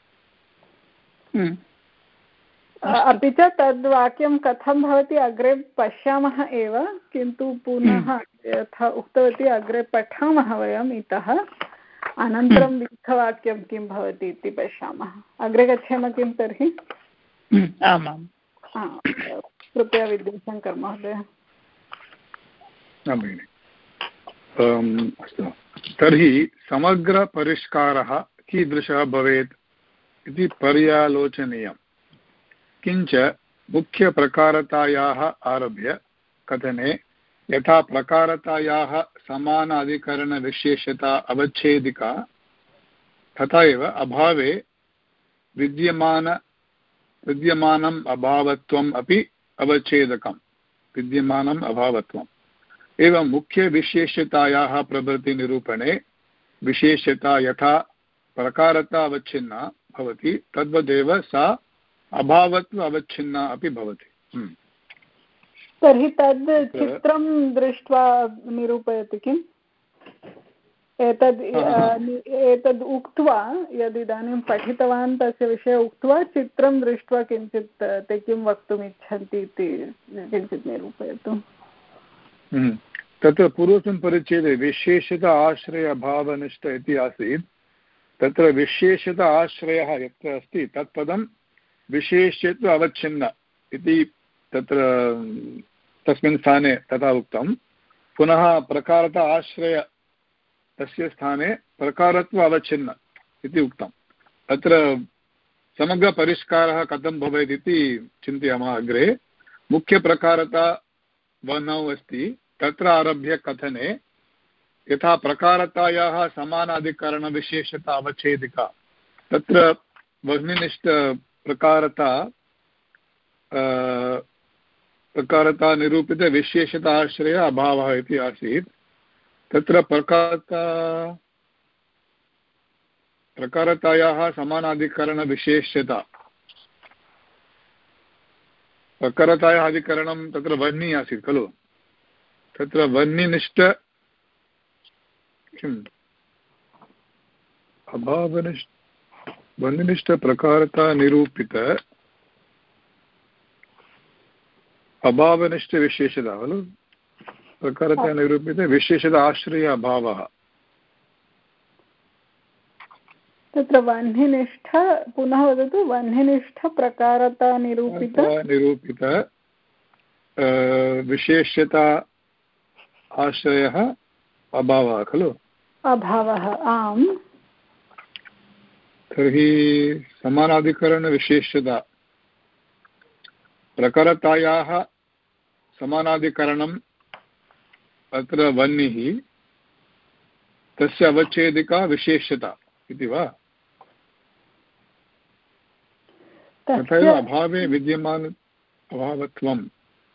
अपि च तद्वाक्यं कथं भवति अग्रे पश्यामः एव, किन्तु पुनः यथा उक्तवती अग्रे पठामः वयम् इतः अनन्तरं दीर्घवाक्यं किं भवति इति पश्यामः। अग्रे गच्छामः किं तर्हि? आमां कृपया विद्याशङ्कर महोदय। अस्तु, तर्हि समग्रपरिष्कारः कीदृशः भवेत् इति पर्यालोचनीयम्। किञ्च मुख्यप्रकारतायाः आरभ्य कथने यथा प्रकारतायाः समान अधिकरणविशेषता अवच्छेदिका तथा एव अभावे विद्यमान विद्यमानम् अभावत्वम् अपि अवच्छेदकम् विद्यमानम् अभावत्वम्। एवं मुख्यविशेषतायाः प्रभृतिनिरूपणे विशेषता यथा प्रकारता अवच्छिन्ना भवति तद्वदेव सा अभावत्व अवच्छिन्ना अपि भवति। तर्हि तद् चित्रं दृष्ट्वा निरूपयति किम्? एतद् एतद् उक्त्वा यदिदानीं पठितवान् तस्य विषये उक्त्वा चित्रं दृष्ट्वा किञ्चित् ते किं वक्तुम् इच्छन्ति इति किञ्चित् निरूपयतु। तत्र पूर्वस्मिन् परिच्छेदे विशेषता आश्रय अभावनिष्ठ इति आसीत्। तत्र विशेषता आश्रयः यत्र अस्ति तत्पदं विशेष्यत्व अवच्छिन्न इति तत्र तस्मिन् स्थाने तथा उक्तं। पुनः प्रकारता आश्रय तस्य स्थाने प्रकारत्व अवच्छिन्न इति उक्तम्। अत्र समग्रपरिष्कारः कथं भवेत् इति चिन्तयामः अग्रे। मुख्यप्रकारता वर्णौ अस्ति तत्र आरभ्य कथने यथा प्रकारतायाः समानाधिकरणविशेषता अवच्छेदिका तत्र वह्निनिष्ठप्रकारता प्रकारता निरूपितविशेषता आश्रय अभावः इति आसीत्। तत्र प्रकारता प्रकारतायाः समानाधिकरणविशेष्यता प्रकारतायाः अधिकरणं तत्र वह्नि आसीत् खलु। तत्र वह्निनिष्ठ किम् अभावनिष्ठ वह्निनिष्ठप्रकारता निरूपित अभावनिष्ठविशेषता खलु प्रकारता निरूपित विशेषता आश्रय अभावः। तत्र वह्निनिष्ठ पुनः वदतु वह्निनिष्ठ प्रकारता निरूपित निरूपित विशेषता आश्रयः अभावः खलु अभावः। आम्। तर्हि समानाधिकरणविशेषता प्रकारतायाः समानाधिकरणम् अत्र वह्निः तस्य अवच्छेदिका विशेषता इति वा? तथैव अभावे विद्यमान अभावत्वम्।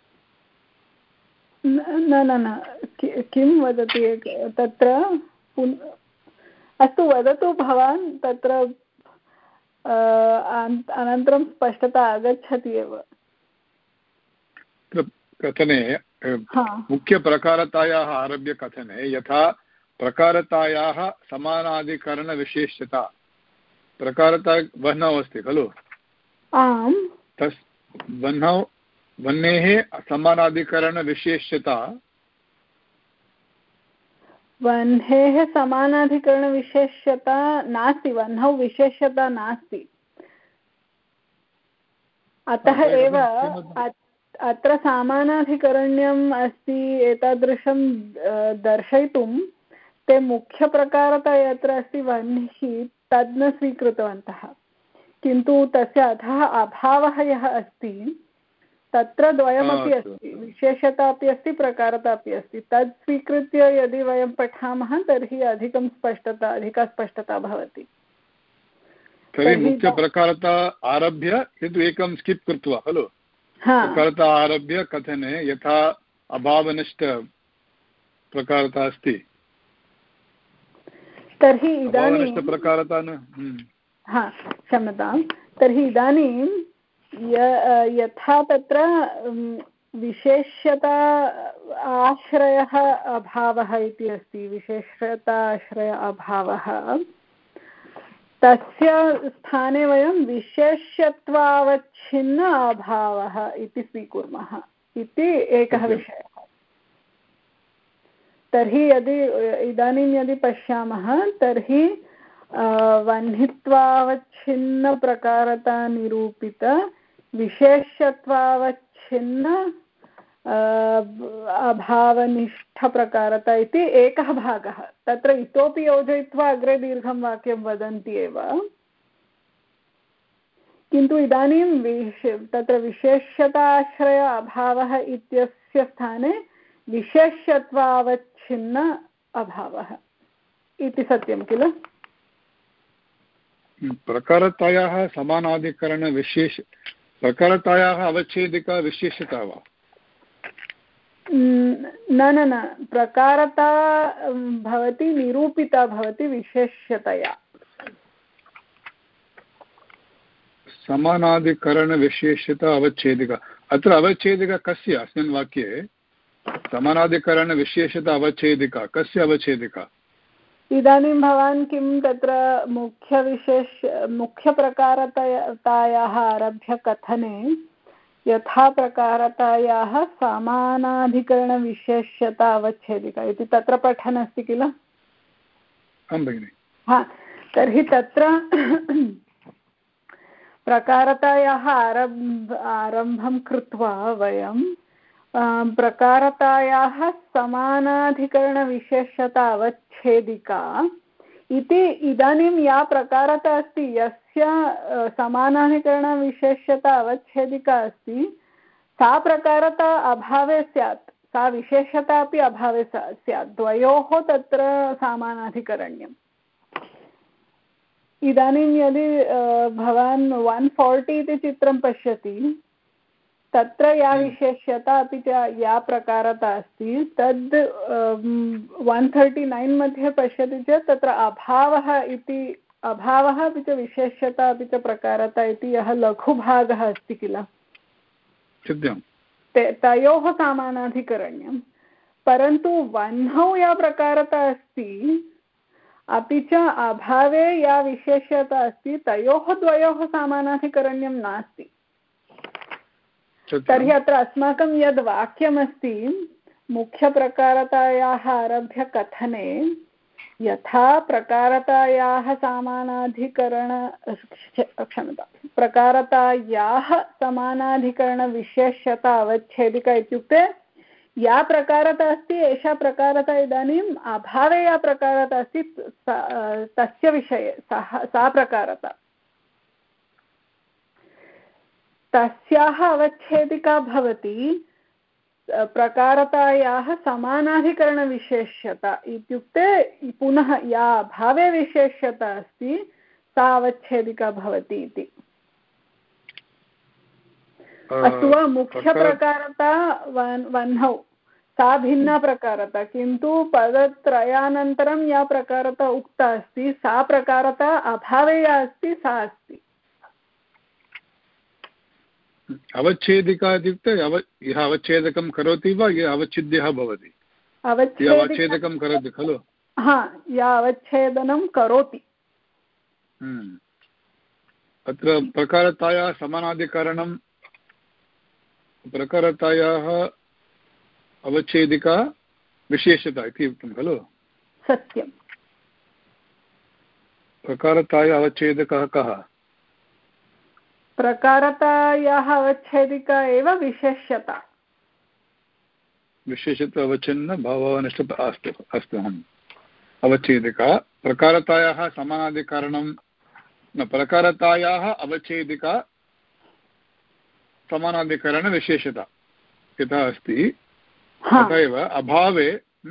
न न न किं वदति तत्र अस्तु वदतु भवान्। तत्र अनन्तरं स्पष्टता आगच्छति एव। कथने मुख्यप्रकारतायाः आरभ्य कथने यथा प्रकारतायाः समानाधिकरणविशेष्यता प्रकारता वह्नौ अस्ति खलु। आम्। तस् वह्नौ वह्नेः समानाधिकरणविशेष्यता वह्नेः समानाधिकरणविशेष्यता नास्ति। वह्नौ विशेष्यता नास्ति। अतः एव अत्र समानाधिकरण्यम् अस्ति एतादृशं दर्शयितुं ते मुख्यप्रकारता यत्र अस्ति वह्निः तद् न स्वीकृतवन्तः। किन्तु तस्य अधः अभावः यः अस्ति तत्र द्वयमपि अस्ति विशेषता अपि अस्ति प्रकारता अपि अस्ति। तद् स्वीकृत्य यदि वयं पठामः तर्हि अधिकं स्पष्टता अधिका स्पष्टता भवति। तर्हि मुख्यप्रकारता आरभ्य किन्तु एकं स्किप् कृत्वा खलु प्रकारता आरभ्य कथने यथा अभावनिष्ठ प्रकारता अस्ति तर्हि इदानीं प्रकारता न हा क्षम्यतां। तर्हि इदानीं यथा तत्र विशेष्यता आश्रयः अभावः इति अस्ति विशेषता आश्रय अभावः तस्य स्थाने वयं विशेष्यत्वावच्छिन्न अभावः इति स्वीकुर्मः इति एकः विषयः। तर्हि यदि इदानीं यदि पश्यामः तर्हि वह्नित्वावच्छिन्नप्रकारता निरूपित विशेष्यत्वावच्छिन्न अभावनिष्ठप्रकारता इति एकः भागः। तत्र इतोपि योजयित्वा अग्रे दीर्घं वाक्यं वदन्ति एव, किन्तु इदानीं विश तत्र विशेष्यताश्रय अभावः इत्यस्य स्थाने विशेष्यत्वावच्छिन्न अभावः इति सत्यं किल? प्रकारतायाः समानाधिकरणविशेष प्रकारतायाः अवच्छेदिका विशेषता वा? न न न प्रकारता भवति निरूपिता भवति विशेष्यतया। समानाधिकरणविशेषता अवच्छेदिका, अत्र अवच्छेदिका कस्य? अस्मिन् वाक्ये समानाधिकरणविशेषता अवच्छेदिका कस्य अवच्छेदिका? इदानीं भवान् किं तत्र मुख्यविशेष मुख्यप्रकारतायाः आरभ्य कथने यथा प्रकारतायाः समानाधिकरणविशेष्यता अवच्छेदिका इति तत्र पठन् अस्ति किल? आं भगिनि। हा, तर्हि तत्र प्रकारतायाः आरम्भ आरम्भं कृत्वा वयं प्रकारतायाः समानाधिकरणविशेषता अवच्छेदिका इति इदानीं या प्रकारता अस्ति यस्य समानाधिकरणविशेषता अवच्छेदिका अस्ति सा प्रकारता अभावे स्यात्, सा विशेषता अपि अभावे स्यात्, द्वयोः तत्र समानाधिकरण्यम्। इदानीं यदि भवान् वन् फोर्टि इति चित्रं पश्यति तत्र या विशेष्यता अपि च या प्रकारता अस्ति तद् वन् थर्टि नैन् मध्ये पश्यति चेत् तत्र अभावः इति अभावः अपि च विशेष्यता अपि च प्रकारता इति यः लघुभागः अस्ति किल, तयोः समानाधिकरण्यं। परन्तु वह्नौ या प्रकारता अस्ति अपि च अभावे या विशेष्यता अस्ति तयोः द्वयोः समानाधिकरण्यं नास्ति। तर्हि अत्र अस्माकं यद् वाक्यमस्ति मुख्यप्रकारतायाः आरभ्य कथने यथा प्रकारतायाः समानाधिकरण क्षम्यता प्रकारतायाः समानाधिकरणविशेष्यता अवच्छेदिका इत्युक्ते या प्रकारता अस्ति एषा प्रकारता इदानीम् अभावे या प्रकारता अस्ति तस्य विषये सा सा प्रकारता तस्याः अवच्छेदिका भवति प्रकारतायाः समानाधिकरणविशेष्यता इत्युक्ते पुनः या अभावे विशेष्यता अस्ति सा अवच्छेदिका भवति इति। अस्तु वा, मुख्यप्रकारता वह्नौ सा भिन्ना प्रकारता, किन्तु पदत्रयानन्तरं या प्रकारता उक्ता अस्ति सा प्रकारता अभावे या अस्ति सा अस्ति। अवच्छेदिका इत्युक्ते अव यः अवच्छेदकं करोति वा यः अवच्छिद्यः भवति? अवच्छेदकं करोति खलु? हा, या अवच्छेदनं करोति। अत्र प्रकारतायाः समानाधिकरणं प्रकारतायाः अवच्छेदिका विशेषता इति उक्तं खलु? सत्यं। प्रकारतायाः अवच्छेदकः कः? प्रकारतायाः अवच्छेदिका एव विशेष्यता। विशेषता अवच्छिन्न भावानिष्ठ अस्तु अस्तु अहम् अवच्छेदिका प्रकारतायाः समानाधिकरणं न प्रकारतायाः अवच्छेदिका समानाधिकरणविशेषता यथा अस्ति तथा एव अभावे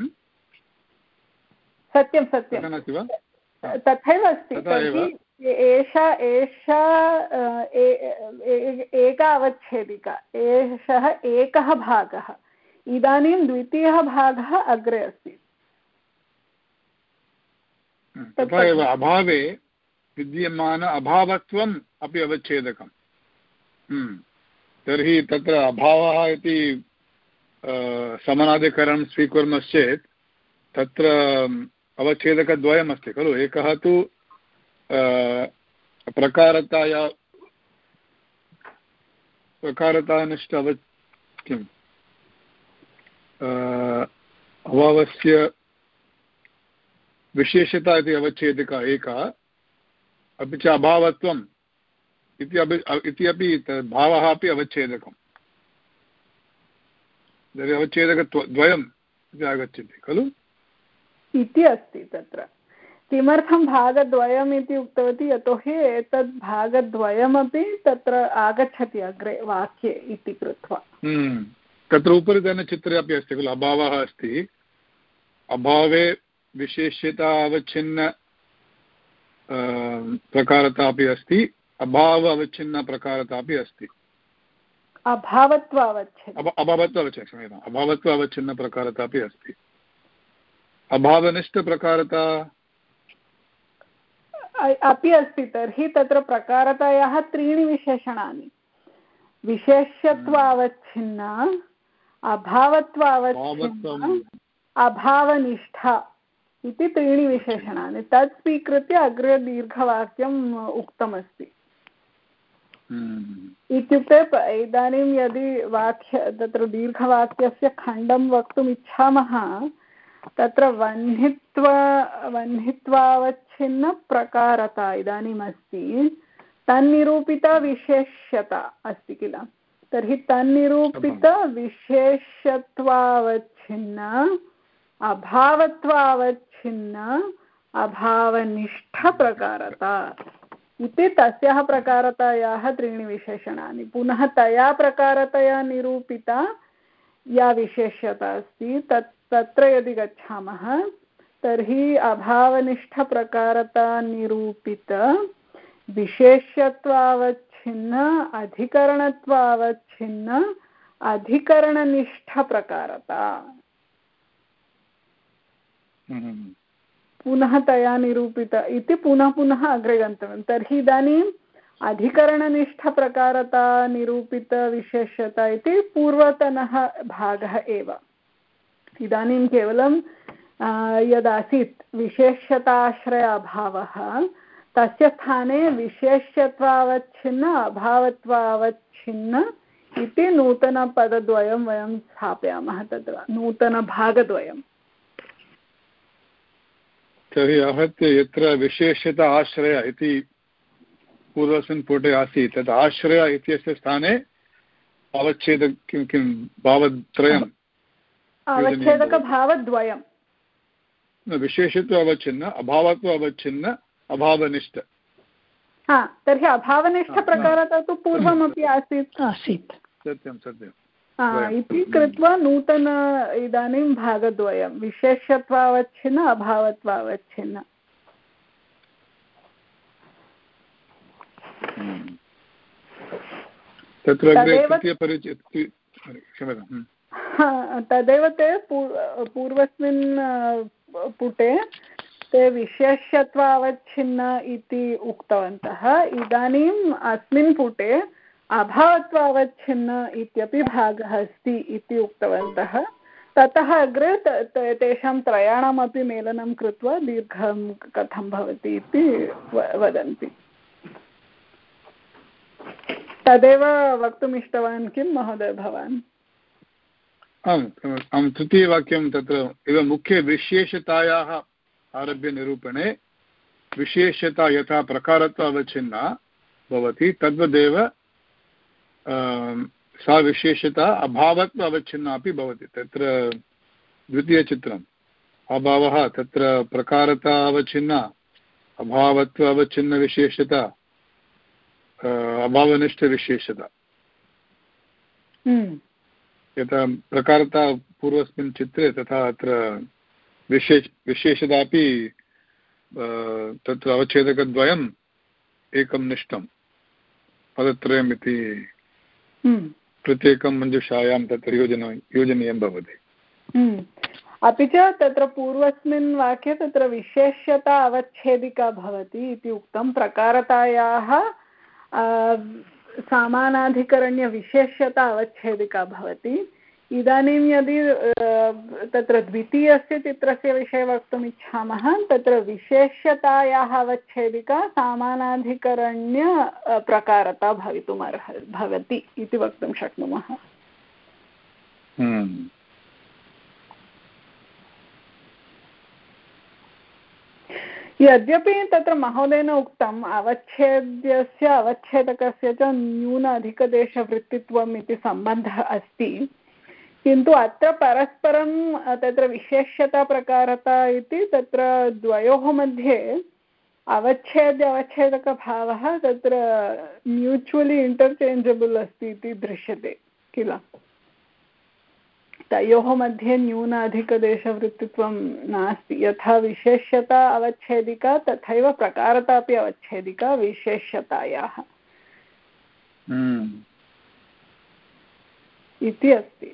सत्यं सत्यं तथैव अस्ति। एषा एषा एका अवच्छेदिका, एषः एकः भागः, इदानीं द्वितीयः भागः अग्रे अस्ति। तथा एव अभावे विद्यमान अभावत्वम् अपि अवच्छेदकम्। तर्हि तत्र अभावः इति समानाधिकरणं स्वीकुर्मश्चेत् तत्र अवच्छेदकद्वयमस्ति खलु। एकः तु प्रकारताया प्रकारतानिष्ठ अव किम् अभावस्य विशेषता इति अवच्छेदिका एका, अपि च अभावत्वम् इति अपि इति अपि भावः अपि अवच्छेदकम्। अवच्छेदकद्वयम् इति आगच्छति खलु इति अस्ति तत्र। किमर्थं भागद्वयम् इति उक्तवती यतोहि एतद् भागद्वयमपि तत्र आगच्छति अग्रे वाक्ये इति कृत्वा। तत्र उपरितनचित्रे अपि अस्ति खलु अभावः अस्ति अभावे विशेष्यता अवच्छिन्न प्रकारता अपि अस्ति अभाव अवच्छिन्न प्रकारता अपि अस्ति। अभावत्व अवच्छिन्न अभावत्व अवच्छिन्न क्षम्यताम् अभावत्व अवच्छिन्न प्रकारता अपि अस्ति। अभावनिष्ठ प्रकारता अपि अस्ति। तर्हि तत्र प्रकारतायाः त्रीणि विशेषणानि विशेष्यत्वावच्छिन्ना अभावत्वावच्छिन्ना अभावनिष्ठा इति त्रीणि विशेषणानि तत् स्वीकृत्य अग्रे दीर्घवाक्यम् उक्तमस्ति। इत्युक्ते इदानीं यदि वाक्य तत्र दीर्घवाक्यस्य खण्डं वक्तुम् इच्छामः तत्र वह्नित्व वह्नित्वावच्छिन्न प्रकारता इदानीम् अस्ति तन्निरूपिता विशेष्यता अस्ति किल। तर्हि तन्निरूपित विशेष्यत्वावच्छिन्न अभावत्वावच्छिन्न अभावनिष्ठ प्रकारता इति तस्याः प्रकारतायाः त्रीणि विशेषणानि। पुनः तया प्रकारतया निरूपिता या विशेष्यता अस्ति तत् तत्र यदि गच्छामः तर्हि अभावनिष्ठप्रकारता निरूपित विशेष्यत्वावच्छिन्न अधिकरणत्वावच्छिन्न अधिकरणनिष्ठप्रकारता पुनः तया निरूपित इति पुनः पुनः अग्रे गन्तव्यं। तर्हि इदानीम् अधिकरणनिष्ठप्रकारता निरूपितविशेष्यता इति पूर्वतनः भागः एव। इदानीं केवलं यदासीत् विशेष्यताश्रय अभावः तस्य स्थाने विशेष्यत्वावच्छिन्न अभावत्वावच्छिन्न इति नूतनपदद्वयं वयं स्थापयामः तत्र नूतनभागद्वयम्। तर्हि आहत्य यत्र विशेष्यता आश्रय इति पूर्वस्मिन् पुटे आसीत् तत् आश्रय इत्यस्य स्थाने अवच्छेद किं किं भावत्रयम् अवच्छेदकभावद्वयं विशेषत्व अवच्छिन्न अभावत्व अवच्छिन्न अभावनिष्ठ। हा तर्हि अभावनिष्ठप्रकारता तु पूर्वमपि आसीत् आसीत् सत्यं सत्यं इति कृत्वा नूतन इदानीं भागद्वयं विशेष्यत्वावच्छिन्न अभावत्वावच्छिन्न। तत्र तदेव ते पूर्वस्मिन् पुटे ते विशेष्यत्वावच्छिन्न इति उक्तवन्तः। इदानीम् अस्मिन् पुटे अभावत्वावच्छिन्न इत्यपि भागः अस्ति इति उक्तवन्तः। ततः अग्रे तेषां त्रयाणामपि मेलनं कृत्वा दीर्घं कथं भवति इति वदन्ति। तदेव वक्तुम् इष्टवान् किं महोदय भवान्? आम् आं तृतीयवाक्यं तत्र इव मुख्यविशेषतायाः आरभ्य निरूपणे विशेषता यथा प्रकारत्व अवच्छिन्ना भवति तद्वदेव सा विशेषता अभावत्व अवच्छिन्ना अपि भवति। तत्र द्वितीयचित्रम् अभावः तत्र प्रकारता अवच्छिन्ना अभावत्व अवच्छिन्नविशेषता अभावनिष्ठविशेषता। यथा प्रकारता पूर्वस्मिन् चित्रे तथा अत्र विशेष विशेषता अपि तत्र अवच्छेदकद्वयम् एकं निष्ठं पदत्रयम् इति प्रत्येकं मञ्जुषायां तत्र योजन योजनीयं भवति। अपि च तत्र पूर्वस्मिन् वाक्ये तत्र विशेष्यता अवच्छेदिका भवति इति उक्तं। प्रकारतायाः सामानाधिकरण्यविशेष्यता अवच्छेदिका भवति। इदानीं यदि तत्र द्वितीयस्य चित्रस्य विषये वक्तुम् इच्छामः तत्र विशेष्यतायाः अवच्छेदिका सामानाधिकरण्य प्रकारता भवितुमर्ह भवति इति वक्तुं शक्नुमः। यद्यपि तत्र महोदयेन उक्तम् अवच्छेद्यस्य अवच्छेदकस्य च न्यून अधिकदेशवृत्तित्वम् इति सम्बन्धः अस्ति। किन्तु अत्र परस्परं तत्र विशेष्यताप्रकारता इति तत्र द्वयोः मध्ये अवच्छेद्य अवच्छेदकभावः तत्र म्यूचुवलि इण्टर्चेञ्जबल् अस्ति इति दृश्यते किल। तयोः मध्ये न्यूनाधिकदेशवृत्तित्वं नास्ति। यथा विशेष्यता अवच्छेदिका तथैव प्रकारता अपि अवच्छेदिका विशेष्यतायाः इति अस्ति।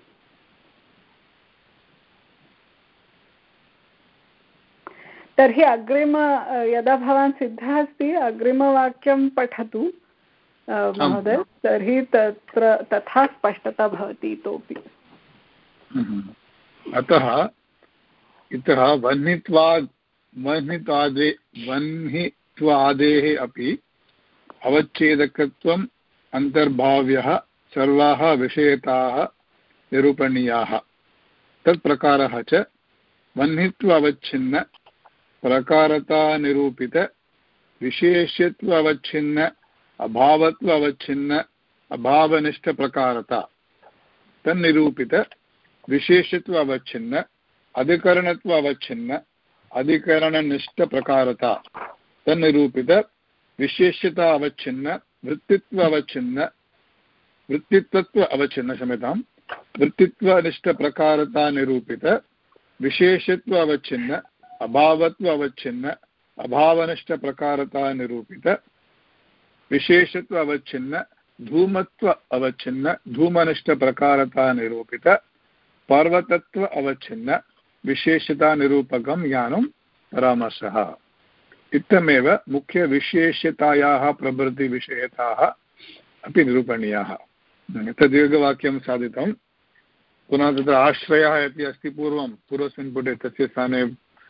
तर्हि अग्रिम यदा भवान् सिद्धः अस्ति अग्रिमवाक्यं पठतु महोदय, तर्हि तत्र तथा स्पष्टता भवति इतोपि। अतः इतः वह्नित्वाद् वह्नित्वादे वह्नित्वादेः अपि अवच्छेदकत्वम् अन्तर्भाव्यः सर्वाः विषयताः निरूपणीयाः। तत्प्रकारः च वह्नित्व अवच्छिन्न प्रकारता निरूपित विशेष्यत्व अवच्छिन्न अभावत्व अवच्छिन्न अभावनिष्ठ प्रकारता तन्निरूपित विशेषत्व अवच्छिन्न अधिकरणत्व अवच्छिन्न अधिकरणनिष्ठ प्रकारता तन्निरूपित विशेष्यता अवच्छिन्न वृत्तित्व अवच्छिन्न वृत्तित्व अवच्छिन्न क्षम्यतां वृत्तित्वनिष्ठ प्रकारता निरूपित विशेषत्व अवच्छिन्न अभावत्व अवच्छिन्न अभावनिष्ठ प्रकारता निरूपित विशेषत्व अवच्छिन्न धूमत्व अवच्छिन्न धूमनिष्ठ प्रकारता निरूपित पर्वतत्व अवच्छिन्न विशेषता निरूपकं ज्ञानं परामर्शः। इत्थमेव मुख्यविशेष्यतायाः प्रभृतिविषयताः अपि निरूपणीयाः। तद्दीर्घवाक्यं साधितं। पुनः तत्र आश्रयः अपि अस्ति पूर्वं पूर्वस्मिन् पुटे तस्य स्थाने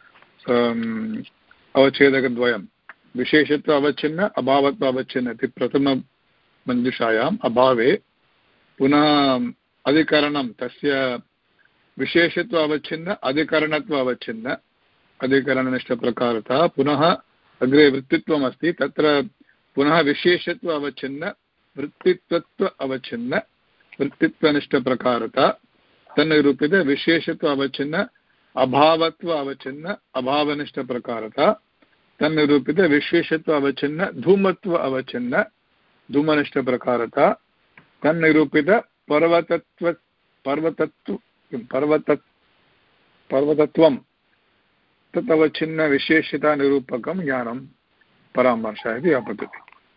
अवच्छेदकद्वयं विशेषत्व अवच्छिन्न अभावत्व अवच्छिन्न इति प्रथममञ्जुषायाम् अभावे पुनः अधिकरणं तस्य विशेषत्व अवच्छिन्न अधिकरणत्व अवच्छिन्न अधिकरणनिष्ठप्रकारतः पुनः अग्रे वृत्तित्वम् अस्ति तत्र पुनः विशेषत्व अवच्छिन्न वृत्तित्वत्व अवच्छिन्न वृत्तित्वनिष्ठप्रकारतः तन्निरूपित विशेषत्व अवच्छिन्न अभावत्व अवच्छिन्न अभावनिष्ठप्रकारतः तन्निरूपित विशेषत्व अवच्छिन्न धूमत्व अवच्छिन्न धूमनिष्ठप्रकारतः तन्निरूपित पर्वतत्व पर्वतत्व पर्वत पर्वतत्वं तत् अवच्छिन्न विशेषता निरूपकं ज्ञानं परामर्शः इति आपतति।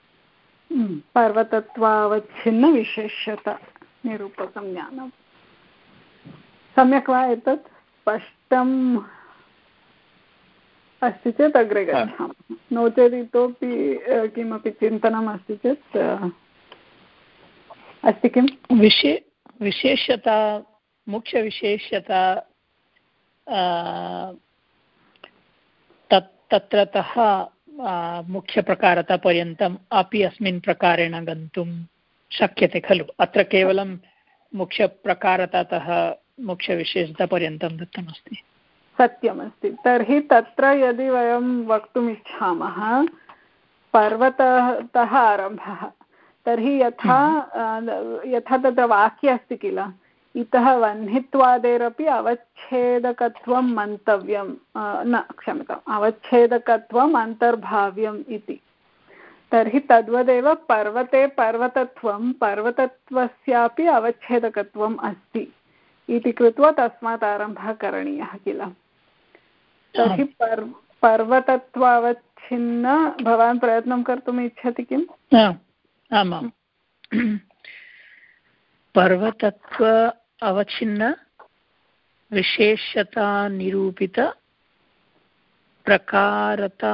पर्वतत्वावच्छिन्न विशेषता निरूपकं ज्ञानं सम्यक् वा? एतत् स्पष्टम् अस्ति चेत् अग्रे गच्छामः, नो चेत् इतोपि किमपि चिन्तनम् अस्ति चेत् अस्ति किं विशे विशेषता मुख्यविशेषता तत् तत्रतः मुख्यप्रकारतापर्यन्तम् अपि अस्मिन् प्रकारेण गन्तुं शक्यते खलु? अत्र केवलं मुख्यप्रकारतातः मुख्यविशेषतापर्यन्तं दत्तमस्ति। सत्यमस्ति। तर्हि तत्र यदि वयं वक्तुम् इच्छामः पर्वततः आरम्भः, तर्हि यथा यथा तत्र वाक्ये अस्ति किल, इतः वह्नित्वादेरपि अवच्छेदकत्वं मन्तव्यं, न क्षम्यताम् अवच्छेदकत्वम् अन्तर्भाव्यम् इति। तर्हि तद्वदेव पर्वते पर्वतत्वं पर्वतत्वस्यापि अवच्छेदकत्वम् अस्ति इति कृत्वा तस्मात् आरम्भः करणीयः किल। तर्हि पर् पर्वतत्वावच्छिन्न भवान् प्रयत्नं कर्तुम् इच्छति किम्? आमां पर्वतत्व अवच्छिन्न विशेषता निरूपित प्रकारता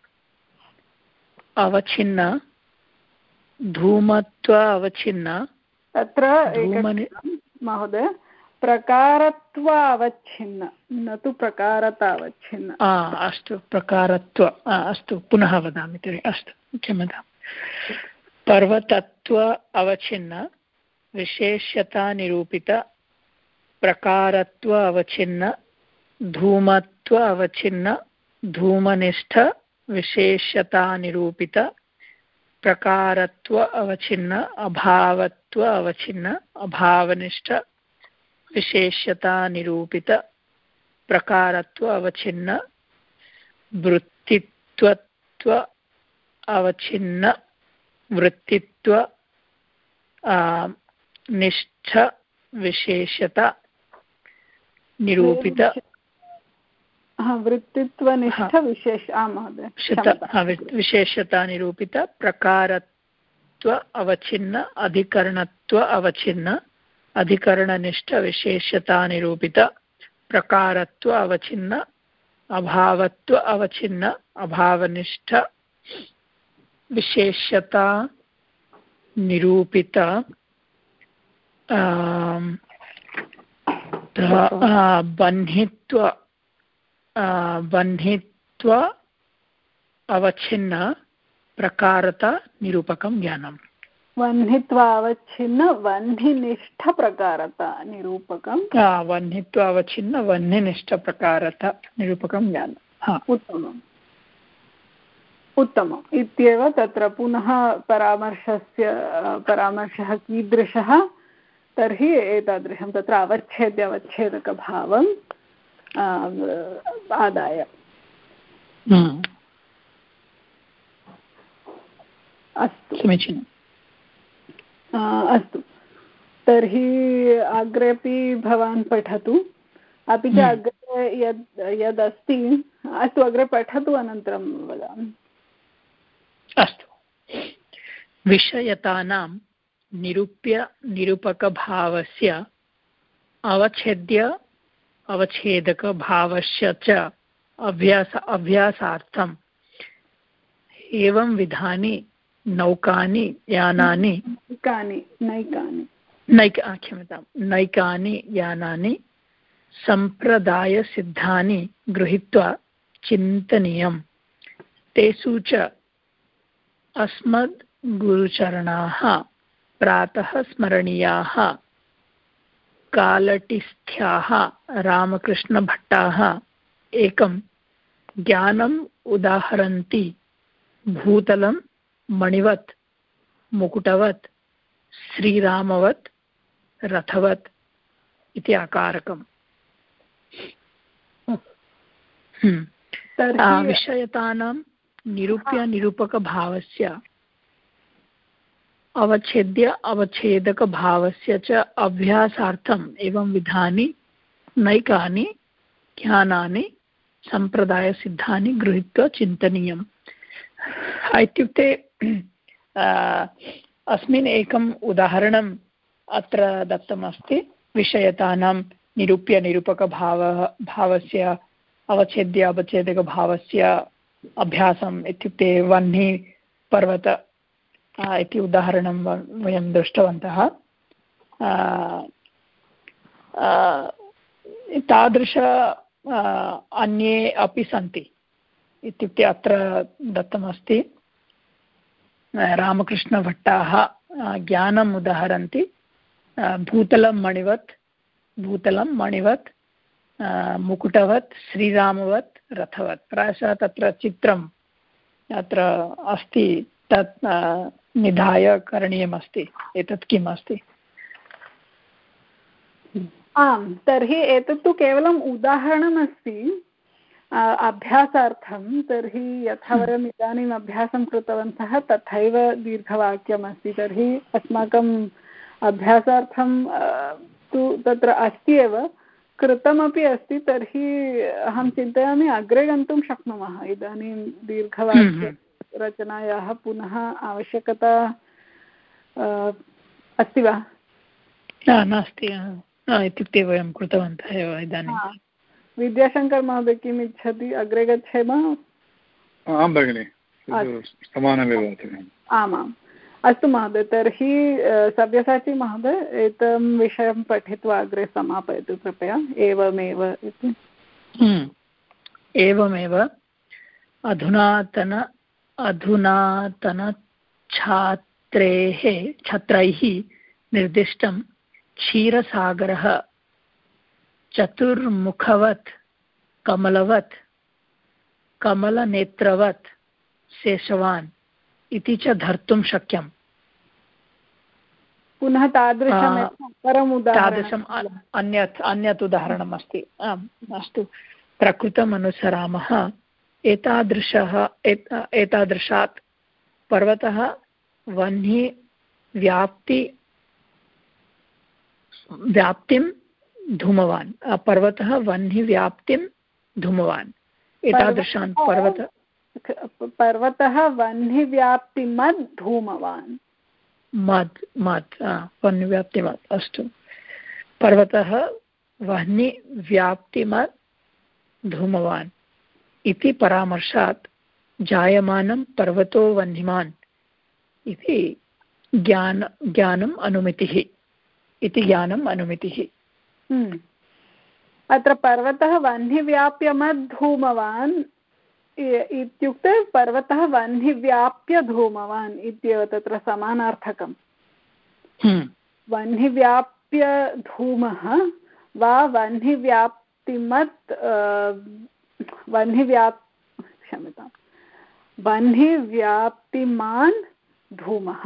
अवच्छिन्न धूमत्व अवच्छिन्न तत्र महोदय प्रकारत्व अवच्छिन्न न तु प्रकारता अवच्छिन्न। अस्तु प्रकारत्व अस्तु पुनः वदामि तर्हि अस्तु क्षम्यतां। पर्वतत्व अवच्छिन्न विशेषता निरूपित प्रकारत्व अवच्छिन्न धूमत्व अवच्छिन्न धूमनिष्ठ विशेषता निरूपित प्रकारत्व अवच्छिन्न अभावत्व अवच्छिन्न अभावनिष्ठ विशेष्यतानिरूपितप्रकारत्व अवच्छिन्न वृत्तित्वत्व अवच्छिन्न वृत्तित्व निष्ठ विशेषता निरूपित वृत्तित्वनिष्ठ विशेष विशेषता निरूपित प्रकारत्व अवच्छिन्न अधिकरणत्व अवच्छिन्न अधिकरणनिष्ठ विशेषता निरूपित प्रकारत्व अवच्छिन्न अभावत्व अवच्छिन्न अभावनिष्ठ विशेषता निरूपित बन्धित्व बन्धित्व अवच्छिन्न प्रकारता निरूपकं ज्ञानम् वह्नित्वा अवच्छिन्न वह्निनिष्ठ प्रकारता निरूपकं वह्नित्वा अवच्छिन्न वह्निनिष्ठ प्रकारता निरूपकं ज्ञानम् उत्तमम् उत्तमम् इत्येव तत्र पुनः परामर्शस्य परामर्शः कीदृशः तर्हि एतादृशं तत्र अवच्छेद्य अवच्छेदकभावम् आदाय अस्तु समीचीनम् अस्तु तर्हि अग्रेपि भवान् पठतु अपि च अग्रे यद् यदस्ति अस्तु अग्रे पठतु अनन्तरं वदामि अस्तु विषयतानां निरूप्य निरूपकभावस्य अवच्छेद्य अवच्छेदकभावस्य च अभ्यास अभ्यासार्थम् एवं विधानि नौकानि यानानि नैकानि नैकानि नैक क्षम्यतां नैकानि यानानि सम्प्रदायसिद्धानि गृहीत्वा चिन्तनीयं तेषु च अस्मद् गुरुचरणाः प्रातः स्मरणीयाः कालटिस्थ्याः रामकृष्णभट्टाः एकं ज्ञानम् उदाहरन्ति भूतलं मणिवत् मुकुटवत् श्रीरामवत् रथवत् इति आकारकम् विषयतानां निरूप्य निरूपकभावस्य अवच्छेद्य अवच्छेदकभावस्य च अभ्यासार्थम् एवं विधानि नैकानि ज्ञानानि सम्प्रदायसिद्धानि गृहीत्वा चिन्तनीयम् इत्युक्ते अस्मिन् एकम् उदाहरणम् अत्र दत्तमस्ति विषयतानां निरूप्य निरूपकभावः भावस्य अवच्छेद्य अवच्छेदकभावस्य अभ्यासम् इत्युक्ते वह्नि पर्वत इति उदाहरणं वयं दृष्टवन्तः तादृश अन्ये अपि सन्ति इत्युक्ते अत्र दत्तमस्ति रामकृष्णभट्टाः ज्ञानम् उदाहरन्ति भूतलं मणिवत् भूतलं मणिवत् मुकुटवत् श्रीरामवत् रथवत् प्रायशः तत्र चित्रम् अत्र अस्ति तत् निधाय करणीयमस्ति एतत् किम् अस्ति आम् तर्हि एतत्तु केवलम् उदाहरणमस्ति अभ्यासार्थं तर्हि यथा वयम् इदानीम् अभ्यासं कृतवन्तः तथैव दीर्घवाक्यमस्ति तर्हि अस्माकम् अभ्यासार्थं तु तत्र अस्ति एव कृतमपि अस्ति तर्हि अहं चिन्तयामि अग्रे गन्तुं शक्नुमः इदानीं दीर्घवाक्यरचनायाः पुनः आवश्यकता अस्ति वा नास्ति इत्युक्ते वयं कृतवन्तः एव इदानीं विद्याशङ्कर महोदय किम् इच्छति अग्रे गच्छेम आं भगिनि समानमेव आमाम् अस्तु महोदय तर्हि सव्यसाची महोदय एतं विषयं पठित्वा अग्रे समापयतु कृपया एवमेव इति एवमेव अधुनातन अधुनातनछात्रैः छात्रैः निर्दिष्टं क्षीरसागरः चतुर्मुखवत् कमलवत् कमलनेत्रवत् शेषवान् इति च धर्तुं शक्यम् पुनः तादृशम् परम् तादृशम् अन्यत् अन्यत् उदाहरणम् अस्ति। आम् अस्तु, प्रकृतम् अनुसरामः। एतादृशः एतादृशात् पर्वतः वह्नि व्याप्ति व्याप्तिं धूमवान्। पर्वतः वह्नि व्याप्तिं धूमवान्। एतादृशान् पर्वत पर्वतः वह्नि व्याप्तिमद् धूमवान्। मद् मद् वह्नि व्याप्तिमद्। अस्तु, पर्वतः वह्नि व्याप्तिमद् धूमवान् इति परामर्शात् जायमानं पर्वतो वह्निमान् इति ज्ञान ज्ञानम् अनुमितिः इति ज्ञानम् अनुमितिः। अत्र पर्वतः वह्नि व्याप्यमद् धूमवान् इत्युक्ते पर्वतः वह्नि व्याप्य धूमवान् इत्येव तत्र समानार्थकम्। वह्नि व्याप्य धूमः वा वह्नि व्याप्तिमत् वह्नि व्याप् क्षम्यतां वह्नि व्याप्तिमान् धूमः।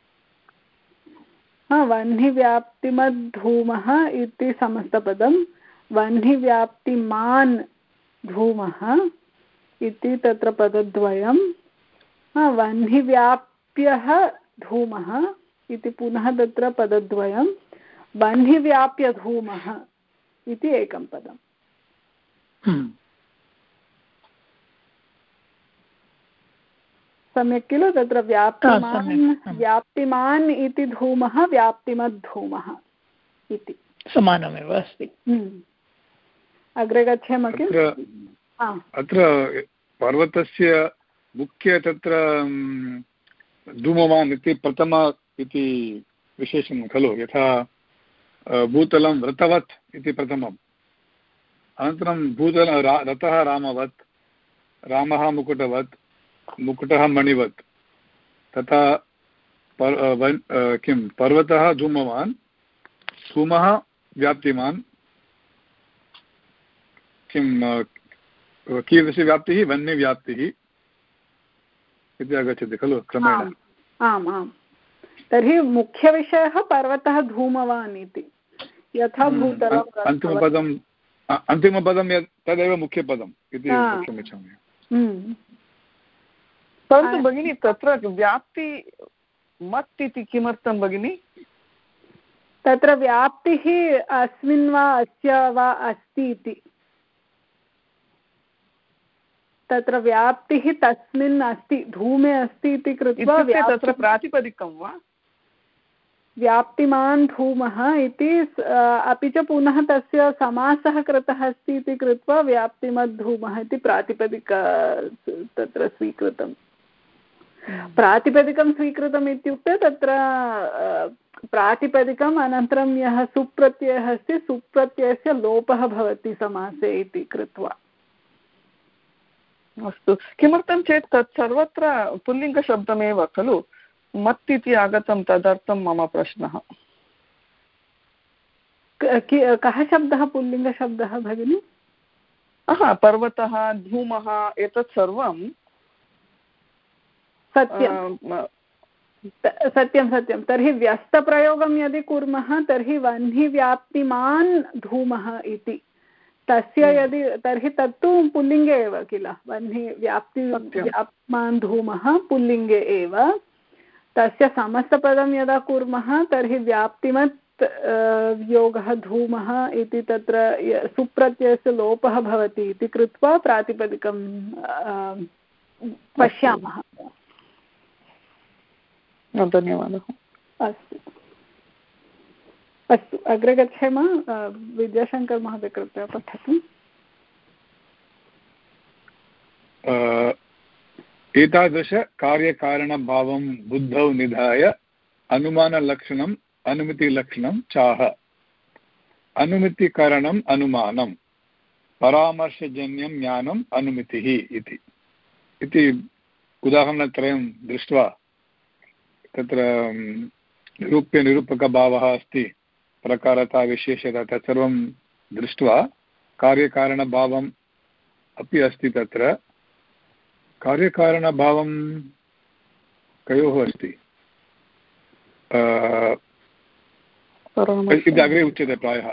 वह्नि व्याप्तिमद् धूमः इति समस्तपदं, वह्नि व्याप्तिमान् धूमः इति तत्र पदद्वयं। वह्नि व्याप्यः धूमः इति पुनः तत्र पदद्वयं, वह्नि व्याप्य धूमः इति एकं पदम्। सम्यक् किल? तत्र व्याप्तिमान् व्याप्तिमान् इति धूमः व्याप्तिमद् धूमः इति समानमेव अस्ति। अग्रे गच्छेम किल? अत्र पर्वतस्य मुख्य तत्र धूमवान् इति प्रथम इति विशेषं खलु। यथा भूतलं रथवत् इति प्रथमम्, अनन्तरं भूतल रथः रामवत्, रामः मुकुटवत्, मुकुटः मणिवत्, तथा पर् किं पर्वतः धूमवान्, धूमः व्याप्तिमान्, किं कीदृशी व्याप्तिः? वह्निव्याप्तिः इति आगच्छति खलु क्रमेण। आम् आम्। तर्हि मुख्यविषयः पर्वतः धूमवान् इति, यथा भूतलं अन्तिमपदम् अन्तिमपदं यत् तदेव मुख्यपदम् इति वक्तुमिच्छामि। परन्तु भगिनी तत्र व्याप्ति मत् इति किमर्थं भगिनी? तत्र व्याप्तिः अस्मिन् वा अस्य वा अस्ति इति। तत्र व्याप्तिः तस्मिन् अस्ति, धूमे अस्ति इति कृत्वा तत्र प्रातिपदिकं वा? व्याप्तिमान् धूमः इति, अपि च पुनः तस्य समासः कृतः अस्ति इति कृत्वा व्याप्तिमद् धूमः इति प्रातिपदिक तत्र स्वीकृतम्। प्रातिपदिकं स्वीकृतम् इत्युक्ते तत्र प्रातिपदिकम् अनन्तरं यः सुप्रत्ययः अस्ति, सुप्रत्ययस्य लोपः भवति समासे इति कृत्वा। अस्तु, किमर्थं चेत् तत् सर्वत्र पुल्लिङ्गशब्दमेव खलु, मत् इति आगतं, तदर्थं मम प्रश्नः। कः शब्दः पुल्लिङ्गशब्दः भगिनि? हा, पर्वतः, धूमः, एतत् सर्वं सत्यं सत्यं सत्यं। तर्हि व्यस्तप्रयोगं यदि कुर्मः तर्हि वह्नि व्याप्तिमान् धूमः इति, तस्य यदि तर्हि तत्तु पुल्लिङ्गे एव किल। वह्नि व्याप्ति व्याप्तिमान् धूमः पुल्लिङ्गे एव। तस्य समस्तपदं यदा कुर्मः तर्हि व्याप्तिमत् योगः धूमः इति तत्र सुप्रत्ययस्य लोपः भवति इति कृत्वा प्रातिपदिकं पश्यामः। धन्यवादः। अस्तु अस्तु, अग्रे गच्छेम। विद्याशङ्कर महोदय कृपया पठतु। एतादृशकार्यकारणभावं बुद्धौ निधाय अनुमानलक्षणम् अनुमितिलक्षणं चाह। अनुमितिकरणम् अनुमानं, परामर्शजन्यं ज्ञानम् अनुमितिः इति इति उदाहरणत्रयं दृष्ट्वा तत्र निरूप्य निरूपकभावः अस्ति, प्रकारता विशेषता तत्सर्वं दृष्ट्वा कार्यकारणभावम् अपि अस्ति। तत्र कार्यकारणभावं कयोः अस्ति? इति अग्रे उच्यते प्रायः।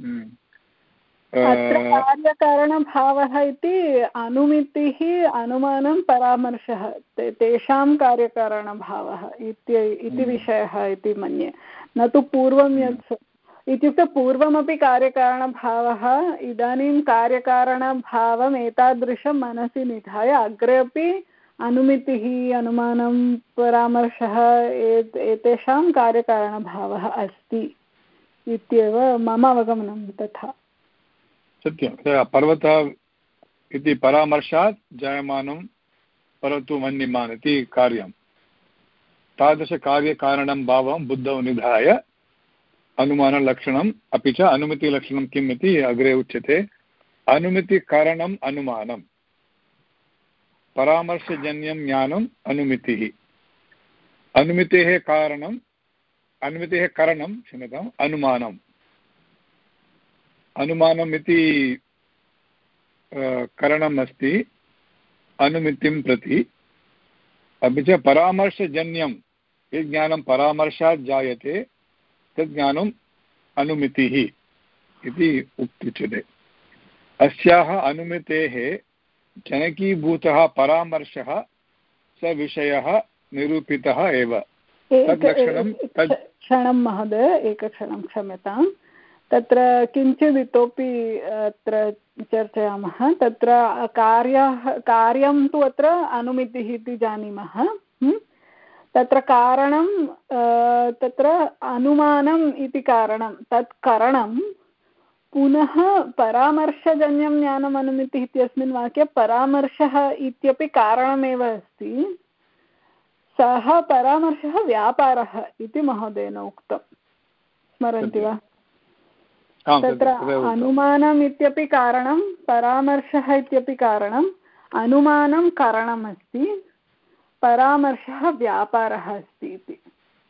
अत्र कार्यकारणभावः इति अनुमितिः अनुमानं परामर्शः तेषां कार्यकारणभावः इति विषयः इति मन्ये, न तु पूर्वं यत् इत्युक्ते पूर्वमपि कार्यकारणभावः इदानीं कार्यकारणभावम् एतादृशं मनसि निधाय अग्रे अपि अनुमितिः अनुमानं परामर्शः एतेषां कार्यकारणभावः अस्ति इत्येव मम अवगमनं। तथा सत्यं पर्वतः इति परामर्शात् जायमानं परन्तु मन्यमान् इति कार्यं, तादृशकार्यकारणं भावं बुद्धौ निधाय अनुमानलक्षणम् अपि च अनुमितिलक्षणं किम् इति अग्रे उच्यते। अनुमितिकारणम् अनुमानं, परामर्शजन्यं ज्ञानम् अनुमितिः, अनुमितेः कारणम् अनुमितेः करणं क्षम्यताम् अनुमानम्, अनुमानम् इति करणम् अस्ति अनुमितिं प्रति, अपि च परामर्शजन्यं यत् ज्ञानं परामर्शात् जायते तद् ज्ञानम् अनुमितिः इति उच्यते। अस्याः अनुमितेः जनकीभूतः परामर्शः स विषयः निरूपितः एव। तद् लक्षणं तद् क्षणं महोदय, एकक्षणं क्षम्यतां, तत्र किञ्चित् इतोपि अत्र चर्चयामः। तत्र कार्यः कार्यं तु अत्र अनुमितिः इति जानीमः, तत्र कारणं तत्र अनुमानम् इति कारणं, तत् करणं पुनः परामर्शजन्यं ज्ञानम् अनुमितिः इत्यस्मिन् वाक्ये परामर्शः इत्यपि कारणमेव अस्ति, सः परामर्शः व्यापारः इति महोदयेन उक्तं, स्मरन्ति वा? तत्र अनुमानम् इत्यपि कारणं परामर्शः इत्यपि कारणम्, अनुमानं करणम् अस्ति, परामर्शः व्यापारः अस्ति इति।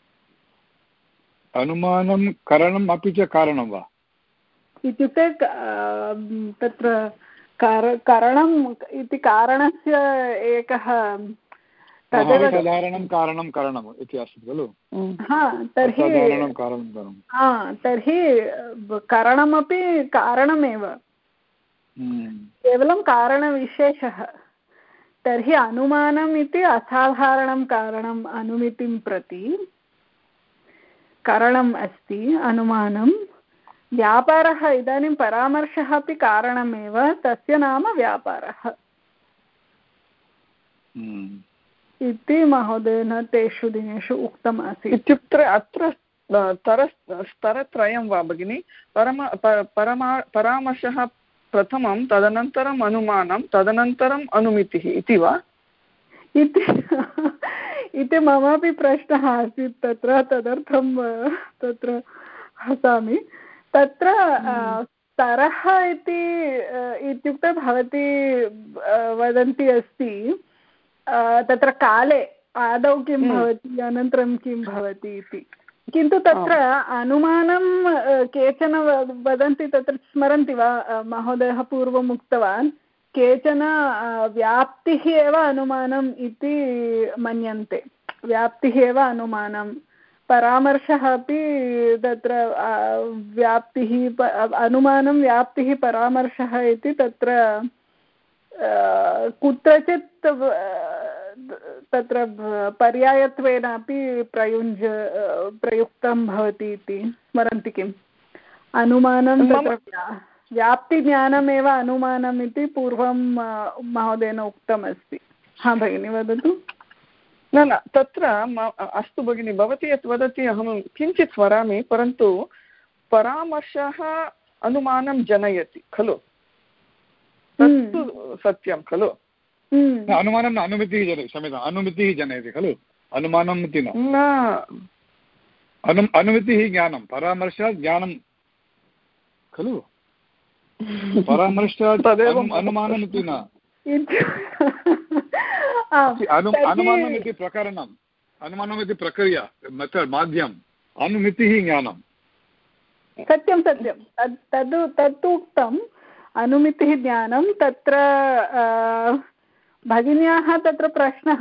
अनुमानं करणम् अपि च कारणं वा इत्युक्ते तत्र करणम् इति कारणस्य एकः साधारणं कारणं करणम् इति अस्ति खलु। हा तर्हि हा तर्हि करणमपि कारणमेव, केवलं कारणविशेषः। तर्हि अनुमानम् इति असाधारणं कारणम् अनुमितिं प्रति कारणम् अस्ति अनुमानं, व्यापारः इदानीं परामर्शः अपि कारणमेव, तस्य नाम व्यापारः इति महोदयेन तेषु दिनेषु उक्तम् आसीत्। इत्युक्ते अत्र स्तर स्तरत्रयं वा भगिनि? परम परमा परामर्शः प्रथमं, तदनन्तरम् अनुमानं, तदनन्तरम् अनुमितिः इति वा? इति इति ममापि प्रश्नः आसीत् तत्र, तदर्थं तत्र हसामि। तत्र स्तरः इति इत्युक्ते भवती वदन्ती अस्ति तत्र काले आदौ किं भवति अनन्तरं किं भवति इति, किन्तु तत्र अनुमानं केचन वदन्ति, तत्र स्मरन्ति वा महोदयः पूर्वम् उक्तवान्, केचन व्याप्तिः एव अनुमानम् इति मन्यन्ते, व्याप्तिः एव अनुमानं, परामर्शः अपि तत्र व्याप्तिः अनुमानं व्याप्तिः परामर्शः इति तत्र कुत्रचित् तत्र पर्यायत्वेन अपि प्रयुञ्ज प्रयुक्तं भवति इति स्मरन्ति किम्? अनुमानं तत्र व्याप्तिज्ञानमेव अनुमानम् इति पूर्वं महोदयेन उक्तमस्ति। हा भगिनी वदतु। न न तत्र अस्तु भगिनि, भवती यत् वदति अहं किञ्चित् स्मरामि, परन्तु परामर्शः अनुमानं जनयति खलु, तत्तु सत्यं खलु? अनुमानं न अनुमितिः जनयति, क्षम्यताम्, अनुमितिः जनयति खलु, अनुमानम् इति न। अनु अनुमितिः ज्ञानं, परामर्शात् ज्ञानं खलु, परामर्शात् तदेव अनुमानम् इति न। अनुमानम् इति प्रकरणम्, अनुमानम् इति प्रक्रिया, मेथड्, माध्यम्, अनुमितिः ज्ञानं। सत्यं सत्यं, तद् तद् तत्तु उक्तम्, अनुमितिः ज्ञानं। तत्र भगिन्याः तत्र प्रश्नः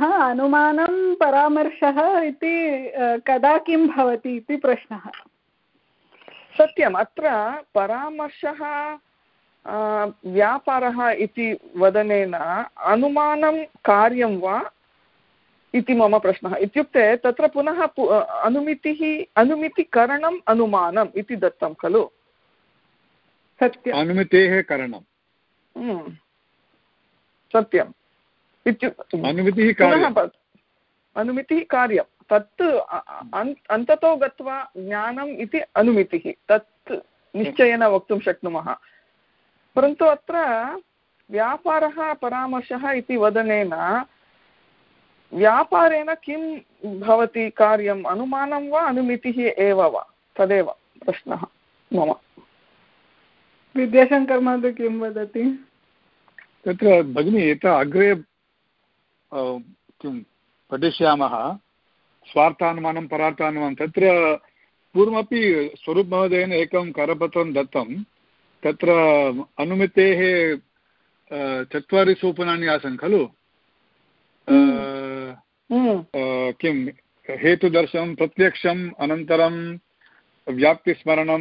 अनुमानं परामर्शः इति कदा किं भवति इति प्रश्नः। सत्यम् अत्र परामर्शः व्यापारः इति वदनेन अनुमानं कार्यं वा इति मम प्रश्नः इत्युक्ते तत्र पुनः अनुमितिः अनुमितिकरणम् अनुमानम् इति दत्तं खलु सत्यम् अनुमितेः करणं सत्यम् इत्युक्ते अनुमितिः कार्यम् अनुमितिः कार्यं तत् अन्ततो गत्वा ज्ञानम् इति अनुमितिः तत् निश्चयेन वक्तुं शक्नुमः परन्तु अत्र व्यापारः परामर्शः इति वदनेन व्यापारेण किं भवति कार्यम् अनुमानं वा अनुमितिः एव वा तदेव प्रश्नः मम विद्याशङ्कर महोदय किं वदति तत्र भगिनी एतत् अग्रे किं पठिष्यामः स्वार्थानुमानं परार्थानुमानं तत्र पूर्वमपि स्वरूपमहोदयेन एकं करपत्रं दत्तं तत्र अनुमितेः चत्वारि सोपानानि आसन् खलु किं हेतुदर्शनं प्रत्यक्षम् अनन्तरं व्याप्तिस्मरणं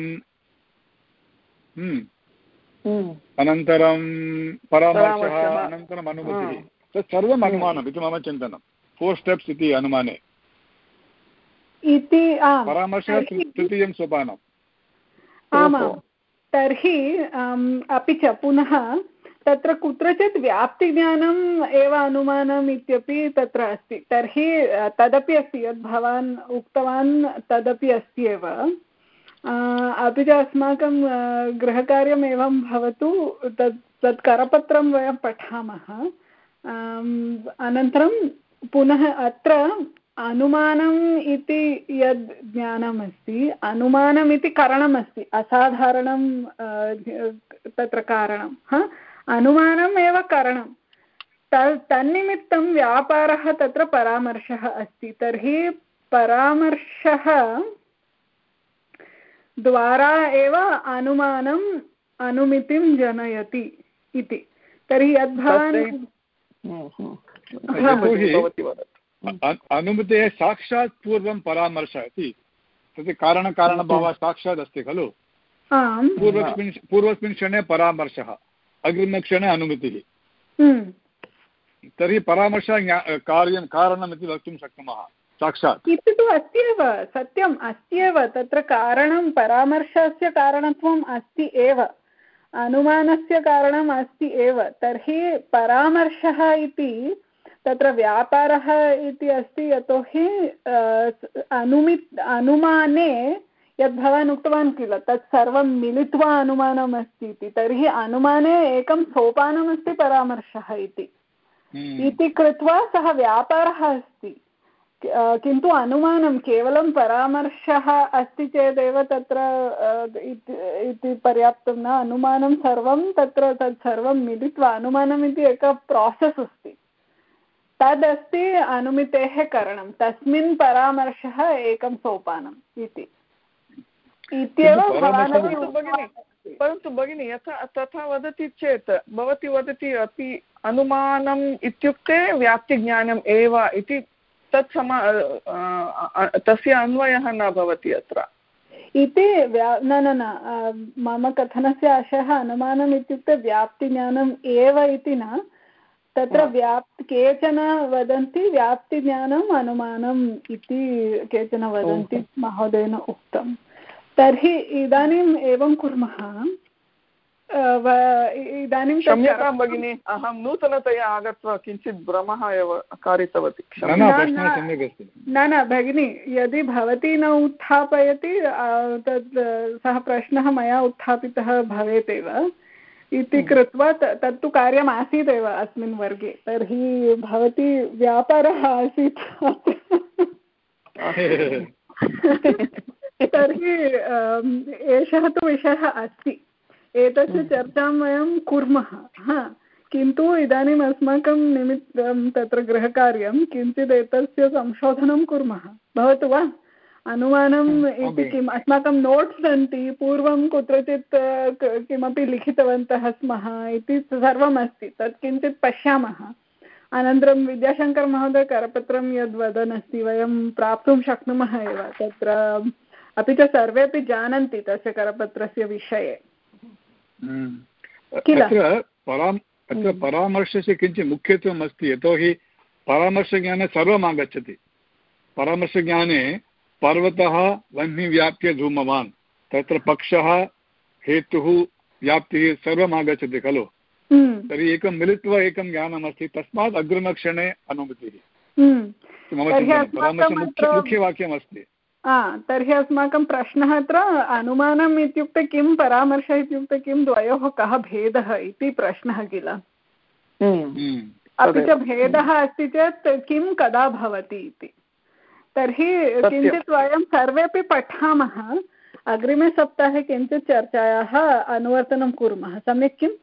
अनन्तरं परामर्शः अनन्तरम् अनुमतिः तत् सर्वम् अनुमानम् इति मम चिन्तनं फोर् स्टेप्स् इति अनुमाने इति परामर्शः तृतीयं सोपानम् आमां तर्हि अपि च पुनः तत्र कुत्रचित् व्याप्तिज्ञानम् एव अनुमानम् इत्यपि तत्र अस्ति तर्हि तदपि अस्ति यद् भवान् उक्तवान् तदपि अस्ति एव अपि च अस्माकं गृहकार्यम् एवं भवतु तत् तत् करपत्रं वयं पठामः अनन्तरं पुनः अत्र अनुमानम् इति यद् ज्ञानमस्ति अनुमानम् इति कारणमस्ति असाधारणं तत्र कारणं हा अनुमानम् एव कारणं तत् तन्निमित्तं व्यापारः तत्र परामर्शः अस्ति तर्हि परामर्शः द्वारा एव अनुमानम् अनुमितिं जनयति इति तर्हि यद्भवान् अनुमितेः साक्षात् पूर्वं परामर्शः इति तत् कारणकारणभावः साक्षात् अस्ति खलु पूर्वस्मिन् पूर्वस्मिन् क्षणे परामर्शः अग्रिमक्षणे अनुमितिः तर्हि परामर्शः कार्यं कारणम् इति वक्तुं शक्नुमः साक्षात् इति तु अस्त्येव सत्यम् अस्त्येव तत्र कारणं परामर्शस्य कारणत्वम् अस्ति एव अनुमानस्य कारणम् अस्ति एव तर्हि परामर्शः इति तत्र व्यापारः इति अस्ति यतोहि अनुमित् अनुमाने यद् भवान् उक्तवान् किल तत् सर्वं मिलित्वा अनुमानम् अस्ति इति तर्हि अनुमाने एकं सोपानमस्ति परामर्शः इति इति कृत्वा सः व्यापारः अस्ति किन्तु अनुमानं केवलं परामर्शः अस्ति चेदेव तत्र इति पर्याप्तं न अनुमानं सर्वं तत्र तत् सर्वं मिलित्वा अनुमानम् इति एकः प्रोसेस् अस्ति तदस्ति अनुमितेः करणं तस्मिन् परामर्शः एकं सोपानम् इति इत्येव परन्तु भगिनी यथा तथा वदति चेत् भवती वदति अपि अनुमानम् इत्युक्ते व्याप्तिज्ञानम् एव इति तत् समा तस्य अन्वयः न भवति अत्र इति व्या न न न मम कथनस्य आशयः अनुमानम् इत्युक्ते व्याप्तिज्ञानम् एव इति न तत्र व्याप् केचन वदन्ति व्याप्तिज्ञानम् अनुमानम् इति केचन वदन्ति महोदयेन उक्तं तर्हि इदानीम् एवं कुर्मः इदानीं क्षम्यतां भगिनी अहं नूतनतया आगत्वा किञ्चित् भ्रमः एव कारितवती न न भगिनी यदि भवती न उत्थापयति तद् सः प्रश्नः मया उत्थापितः भवेत् एव इति कृत्वा तत्तु कार्यम् आसीदेव अस्मिन् वर्गे तर्हि भवती व्यापारः आसीत् तर्हि एषः तु विषयः अस्ति एतस्य चर्चां वयं कुर्मः हा किन्तु इदानीम् अस्माकं निमित्तं तत्र गृहकार्यं किञ्चित् एतस्य संशोधनं कुर्मः भवतु वा अनुमानम् इति किम् अस्माकं नोट्स् सन्ति पूर्वं कुत्रचित् किमपि लिखितवन्तः स्मः इति सर्वम् अस्ति तत् किञ्चित् पश्यामः अनन्तरं विद्याशङ्कर महोदय करपत्रं यद् वदन् अस्ति वयं प्राप्तुं शक्नुमः एव तत्र अपि च सर्वेपि जानन्ति तस्य करपत्रस्य विषये किल। अत्र पराम् अत्र परामर्शस्य किञ्चित् मुख्यत्वम् अस्ति, यतोहि परामर्शज्ञाने सर्वम् आगच्छति। परामर्शज्ञाने पर्वतः वह्निं व्याप्य धूमवान्, तत्र पक्षः हेतुः व्याप्तिः सर्वम् आगच्छति खलु। तर्हि एकं मिलित्वा एकं ज्ञानमस्ति, तस्मात् अग्रिमक्षणे अनुमतिः। मम चिन्तनं मुख्यवाक्यमस्ति। तर्हि अस्माकं प्रश्नः अत्र अनुमानम् इत्युक्ते किं, परामर्शः इत्युक्ते किं, द्वयोः कः भेदः इति प्रश्नः किल। अपि च भेदः अस्ति चेत् किं कदा भवति इति। तर्हि किञ्चित् वयं सर्वेपि पठामः, अग्रिमे सप्ताहे किञ्चित् चर्चायाः अनुवर्तनं कुर्मः, सम्यक् किम्?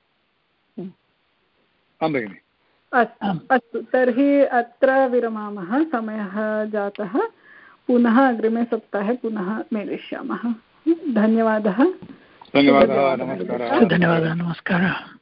अस्तु अस्तु, तर्हि अत्र विरमामः, समयः जातः। पुनः अग्रिमे सप्ताहे पुनः मेलिष्यामः। धन्यवादः। धन्यवादः, नमस्कारः। धन्यवादः, नमस्कारः।